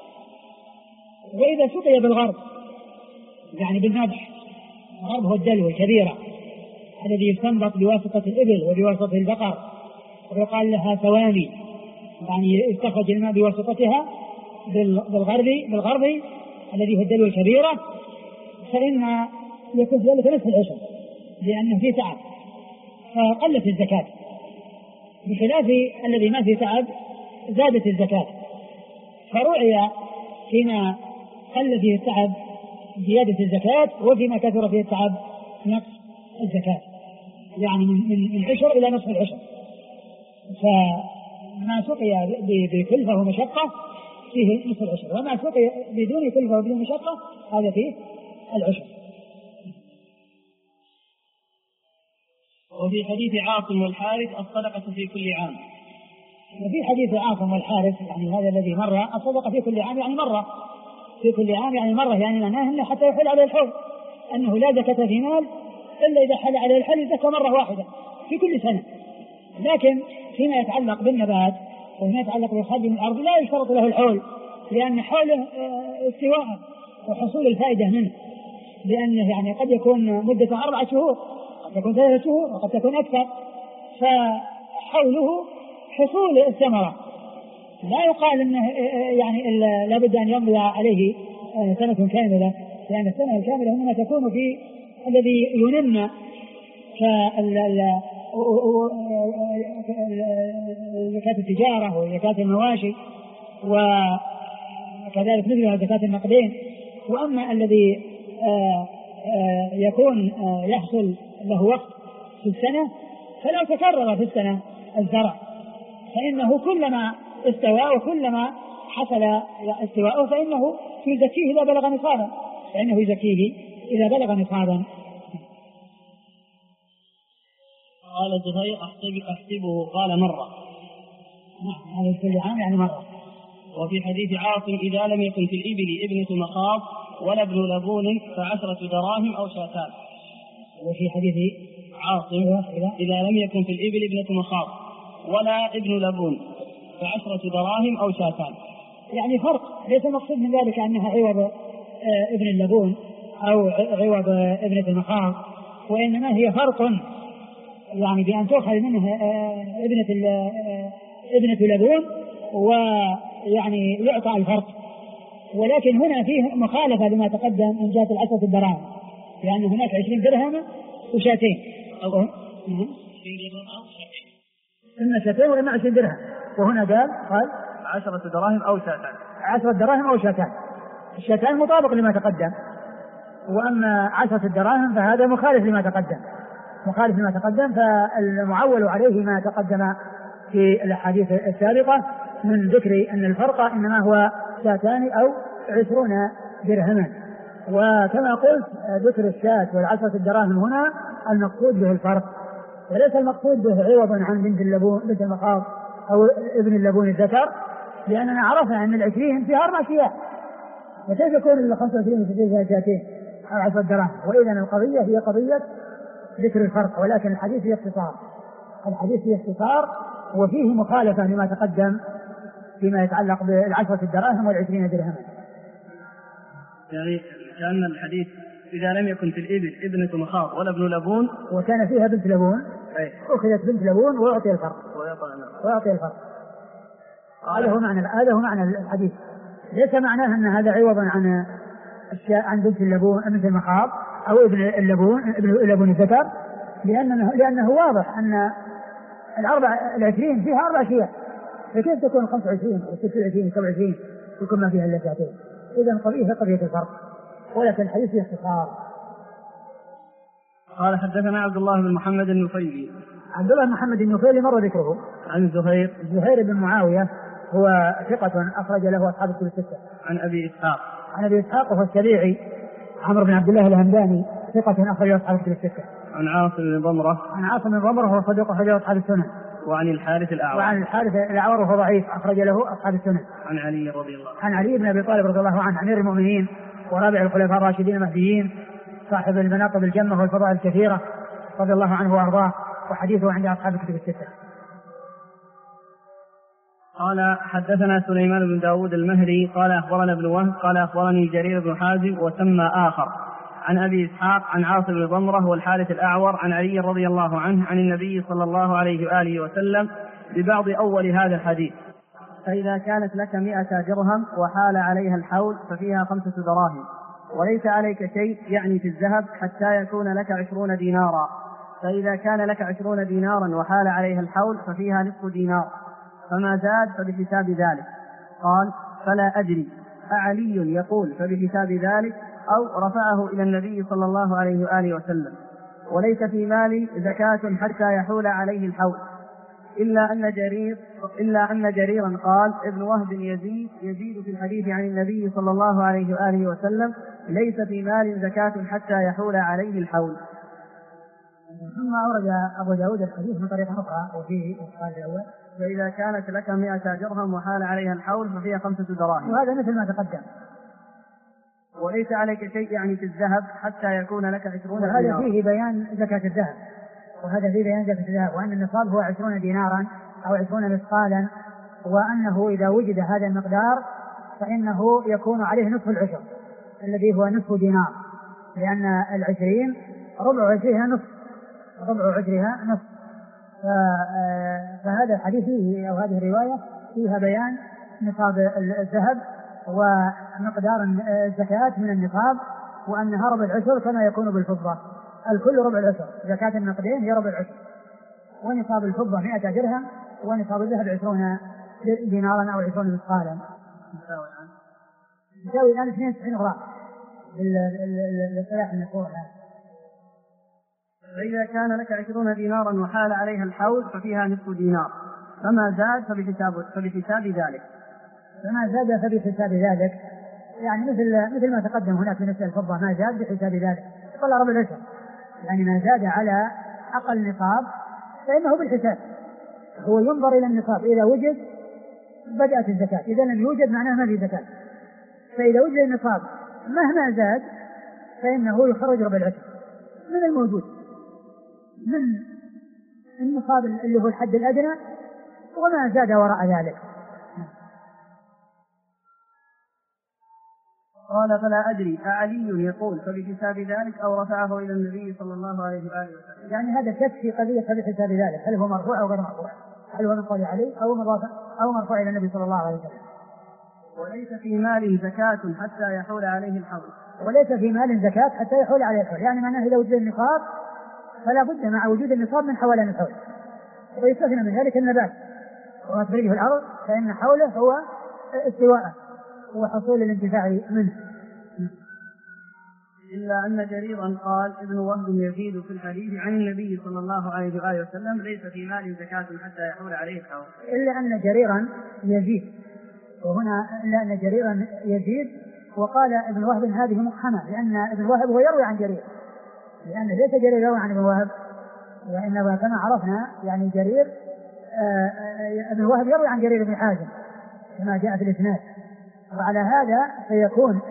وإذا سقي بالغرب يعني بالنبح، الغرب هو الدلو الكبيرة الذي يستنبط بواسطة الإبل وبواسطة البقر ويقال لها ثواني، يعني يستخرج الماء بواسطتها بالغرب الذي هو الدلو الكبيرة، فإن يكون ذلك نصف العشر لأنه فيه تعب فقلت الزكاة، بخلاف الذي ما فيه تعب زادت الزكاة. فروعي فيما قل فيه التعب زيادة الزكاة، وفيما كثر فيه التعب نقص الزكاة، يعني من عشر إلى نصف العشر. فما سقي بكلفة ومشقة فيه نصف العشر، وما سقي بدون كلفة وبدون مشقة هذا فيه العشر. وفي حديث عاصم والحارث الصدقة في كل عام. وفي حديث عاصم والحارث يعني هذا الذي مر الصدقة في كل عام يعني مرة، في كل عام يعني مرة، يعني معناه أنه حتى يحل على الحول، أنه لا زكاة في مال إلا إذا حل على الحل زكاة مرة واحدة في كل سنة. لكن فيما يتعلق بالنبات وفيما يتعلق بالخارج من الأرض لا يشترط له الحول، لأن حوله استواء وحصول الفائدة منه، لأنه يعني قد يكون مدة 4 شهور، قد تكون 3 شهور، وقد تكون أكثر، فحوله حصول الثمرة. لا يقال أنه يعني لابد أن يمضي عليه سنة كاملة، لأن السنة الكاملة إنما تكون في الذي ينمى زكاة التجارة وزكاة المواشي وكذلك مثلها زكاة النقدين. وأما الذي يكون يحصل له وقت في السنة فلو تكرر في السنة الزرع فإنه كلما استوى وكلما حصل استواءه فإنه يزكيه إذا بلغ نصابا، فإنه يزكيه إذا بلغ نصابا. قال زهير أحسبه قال مرة. نعم هذا كل عام يعني مرة. وفي حديث عاصم إذا لم يكن في الإبل ابنة مخاض ولا ابن لبون ف10 دراهم أو شاتان. وفي حديث عاصم إذا لم يكن في الإبل ابنة مخاض ولا ابن لبون ف10 دراهم أو شاتان. يعني فرق، ليس المقصود من ذلك أنها عوض ابن اللبون أو عوض ابنة المخاض، وإنما هي فرق يعني بأن تؤخذ منه ابنة لبون ويعني يعطى الفرق. ولكن هنا فيه مخالفة لما تقدم من جهة 10 دراهم، لأن هناك 20 درهم وشاتين إما شاتين وإما 20 درهم، وهنا قال 10 دراهم أو شاتان. 10 دراهم أو شاتان. الشاتان مطابق لما تقدم، وأما 10 دراهم فهذا مخالف لما تقدم، فالمعول عليه ما تقدم في الأحاديث السابقة من ذكر أن الفرق إنما هو شاتان أو 20 درهما. وكما قلت ذكر الشاة وال10 دراهم هنا المقصود به الفرق، وليس المقصود به عوضا عن بنت المخاض أو ابن اللبون الذكر، لأننا عرفنا أن 20 فيها 4 شياه، وكيف يكون 25 فيها شاتين أو 10 دراهم؟ وإذا القضية هي قضية ذكر الفرق، ولكن الحديث فيه اختصار وفيه مخالفة لما تقدم فيما يتعلق بال10 دراهم وال20 درهما. يعني كأن الحديث إذا لم يكن في الإبل ابنة مخاض ولا ابن لبون وكان فيها بنت لبون أخذت بنت لبون ويعطي الفرق. هذا هو معنى الحديث، ليس معناه أن هذا عوضا عن بنت اللبون بنت المخاض أو ابن اللبون الذكر، لأنه واضح أن 20 فيها 4 شياه، فكيف تكون 25 أو 26 أو 27 يكون ما فيها إلا شاتين؟ إذا قضية الفرق، ولكن الحديث فيه اختصار. قال حدثنا عبد الله بن محمد النفيلي عبد الله بن محمد النفيلي مر ذكره. عن زهير بن معاوية هو ثقة أخرج له أصحاب الكتب الستة. عن أبي إسحاق وهو السبيعي عمرو بن عبد الله الهمداني ثقة أخرج له أصحاب الكتب الستة. عن عاصم بن ضمرة وهو صدوق أخرج له أصحاب السنن. وعن الحارث الأعور وهو ضعيف أخرج له أصحاب السنن. عن علي بن أبي طالب رضي الله عنه أمير المؤمنين ورابع الخلفاء الراشدين المهديين صاحب المناقب الجمة والفضائل الكثيرة رضي الله عنه وأرضاه، وحديثه عند أصحاب الكتب الستة. قال حدثنا سليمان بن داود المهري قال أخبرنا ابن وهب قال أخبرني جرير بن حازم وسمى آخر عن أبي إسحاق عن عاصم بن ضمرة والحارث الأعور عن علي رضي الله عنه عن النبي صلى الله عليه وآله وسلم ببعض أول هذا الحديث: فإذا كانت لك 100 درهم وحال عليها الحول ففيها 5 دراهم، وليس عليك شيء يعني في الذهب حتى يكون لك 20 دينارا، فإذا كان لك 20 دينارا وحال عليها الحول ففيها نصف دينار، فما زاد فبحساب ذلك. قال: فلا أدري أعلي يقول فبحساب ذلك أو رفعه إلى النبي صلى الله عليه وآله وسلم. وليس في مالي زكاة حتى يحول عليه الحول، إلا أن جريرا قال: ابن وهب يزيد في الحديث عن النبي صلى الله عليه وآله وسلم: ليس في مال زكاة حتى يحول عليه الحول. ثم أورد أبو داود الحديث من طريقة أخرى وفيه قال الأول: فإذا كانت لك 100 درهم وحال عليها الحول ففيها 5 دراهم، وهذا مثل ما تقدم. وليس عليك شيء يعني في الذهب حتى يكون لك 20 دينار. وهذا فيه بيان زكاة الذهب، وأن النصاب هو 20 دينارا أو 20 مثقالا، وأنه إذا وجد هذا المقدار فإنه يكون عليه نصف العشر الذي هو نصف دينار، لأن 20 ربع عشرها نصف. فهذا الحديث فيه أو هذه الرواية فيها بيان نصاب الذهب ومقدار الزكاة من النصاب، وأنها ربع العشر كما يكون بالفضة، الكل ربع العشر، زكاة النقدين هي ربع العشر، ونصاب الفضة 100 درهم، ونصاب الذهب 20 دينارا أو 20 مثقالا، يساوي الآن 92 غرام للصلاح المذكور. فإذا كان لك 20 دينارا وحال عليها الحول ففيها نصف دينار، فما زاد فبحساب ذلك. يعني مثل ما تقدم هناك في نسبة الفضة، ما زاد بحساب ذلك طلع ربع العشر، يعني ما زاد على أقل نصاب فإنه بالحساب، هو ينظر إلى النصاب، إذا وجد بدأت الزكاة، إذا لم يوجد معناه ما في زكاة، فإذا وجد النصاب مهما زاد فإنه يخرج ربع العشر من الموجود من النصاب اللي هو الحد الأدنى، وما زاد وراء ذلك. قال: فلا أدري أعلي يقول فبحساب ذلك أو رفعه إلى النبي صلى الله عليه وآله وسلم. يعني هذا شك في قضية فبحساب ذلك، هل هو مرفوع أو غير مرفوع، هل هو من قول علي أو مرفوع إلى النبي صلى الله عليه وسلم. وليس في مال زكاة حتى يحول عليه الحول. يعني معناه إذا وجد النصاب فلا بد مع وجود النصاب من حولان الحول، ويستثنى من ذلك النبات وتبريده في الأرض، فإن حوله هو استواءه وحصول الانتفاع منه. إلا أن جريرا قال: ابن وهب يزيد في الحديث عن النبي صلى الله عليه وآله وسلم: ليس في مال زكاة حتى يحول عليه الحول. إلا أن جريرا يزيد، وهنا إلا أن جريرا يزيد، وقال ابن وهب هذه مقحمة، لأن ابن وهب هو يروي عن جرير، لأن ليس جرير يروي عن ابن وهب، وإنما كما عرفنا يعني جرير ابن وهب يروي عن جرير بن حازم كما جاء في الإسناد، وعلى هذا فيكون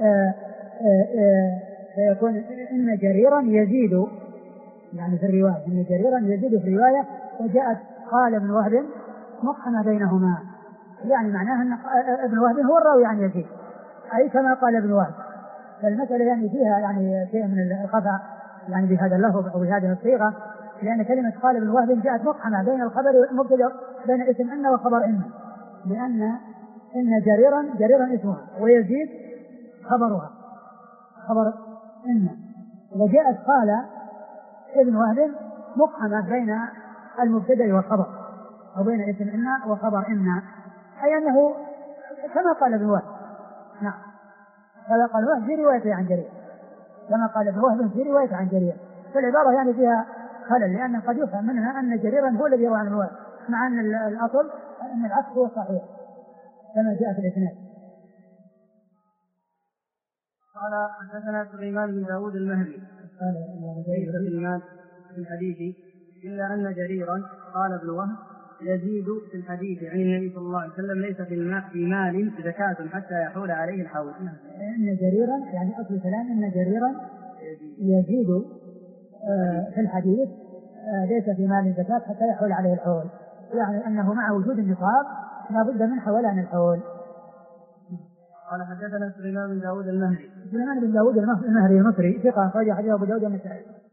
إن جريرا يزيد يعني في الرواية، إن جريرا يزيد في الرواية، وجاءت قال ابن وهب مقحمة بينهما، يعني معناها أن ابن وهب هو الراوي عن يزيد أي كما قال ابن وهب. فالمسألة يعني فيها يعني شيء من الخفاء يعني بهذا اللفظ أو بهذه الصيغة، لأن كلمة قال ابن وهب جاءت مقحمة بين الخبر والمبتدأ، بين اسم إن وخبر إن، لأن إن جريرا اسمها ويزيد خبرها خبر إن، وجاءت قال ابن وهب مقحمة بين المبتدأ والخبر، أو بين اسم إن وخبر إن، أي أنه كما قال ابن وهب. نعم، هذا قال وهب في روايته عن جرير كما قال ابن وهب في روايته عن جرير، فالعبارة يعني فيها خلل، لأن قد يفهم منها أن جريرا هو الذي يروى عن الوارث، مع أن الأصل أن العكس هو صحيح كما جاء في الإسناد. قال حدثنا سليمان بن داود المهدي ليس في المال في الحديث إلا أن جريرا قال ابن وهب يزيد في الحديث عن النبي صلى الله عليه وسلم ليس في مال زكاة حتى يحول عليه الحول. إن جريرا يعني أصل الكلام إن جريرا يزيد في الحديث ليس في مال زكاة حتى يحول عليه الحول، يعني أنه مع وجود النصاب لا بد من حولان الحول. قال حدثنا سليمان بن داود المهدي. سليمان بن داود المهدي المصري ثقة أخرج حديثه أبو داود والنسائي.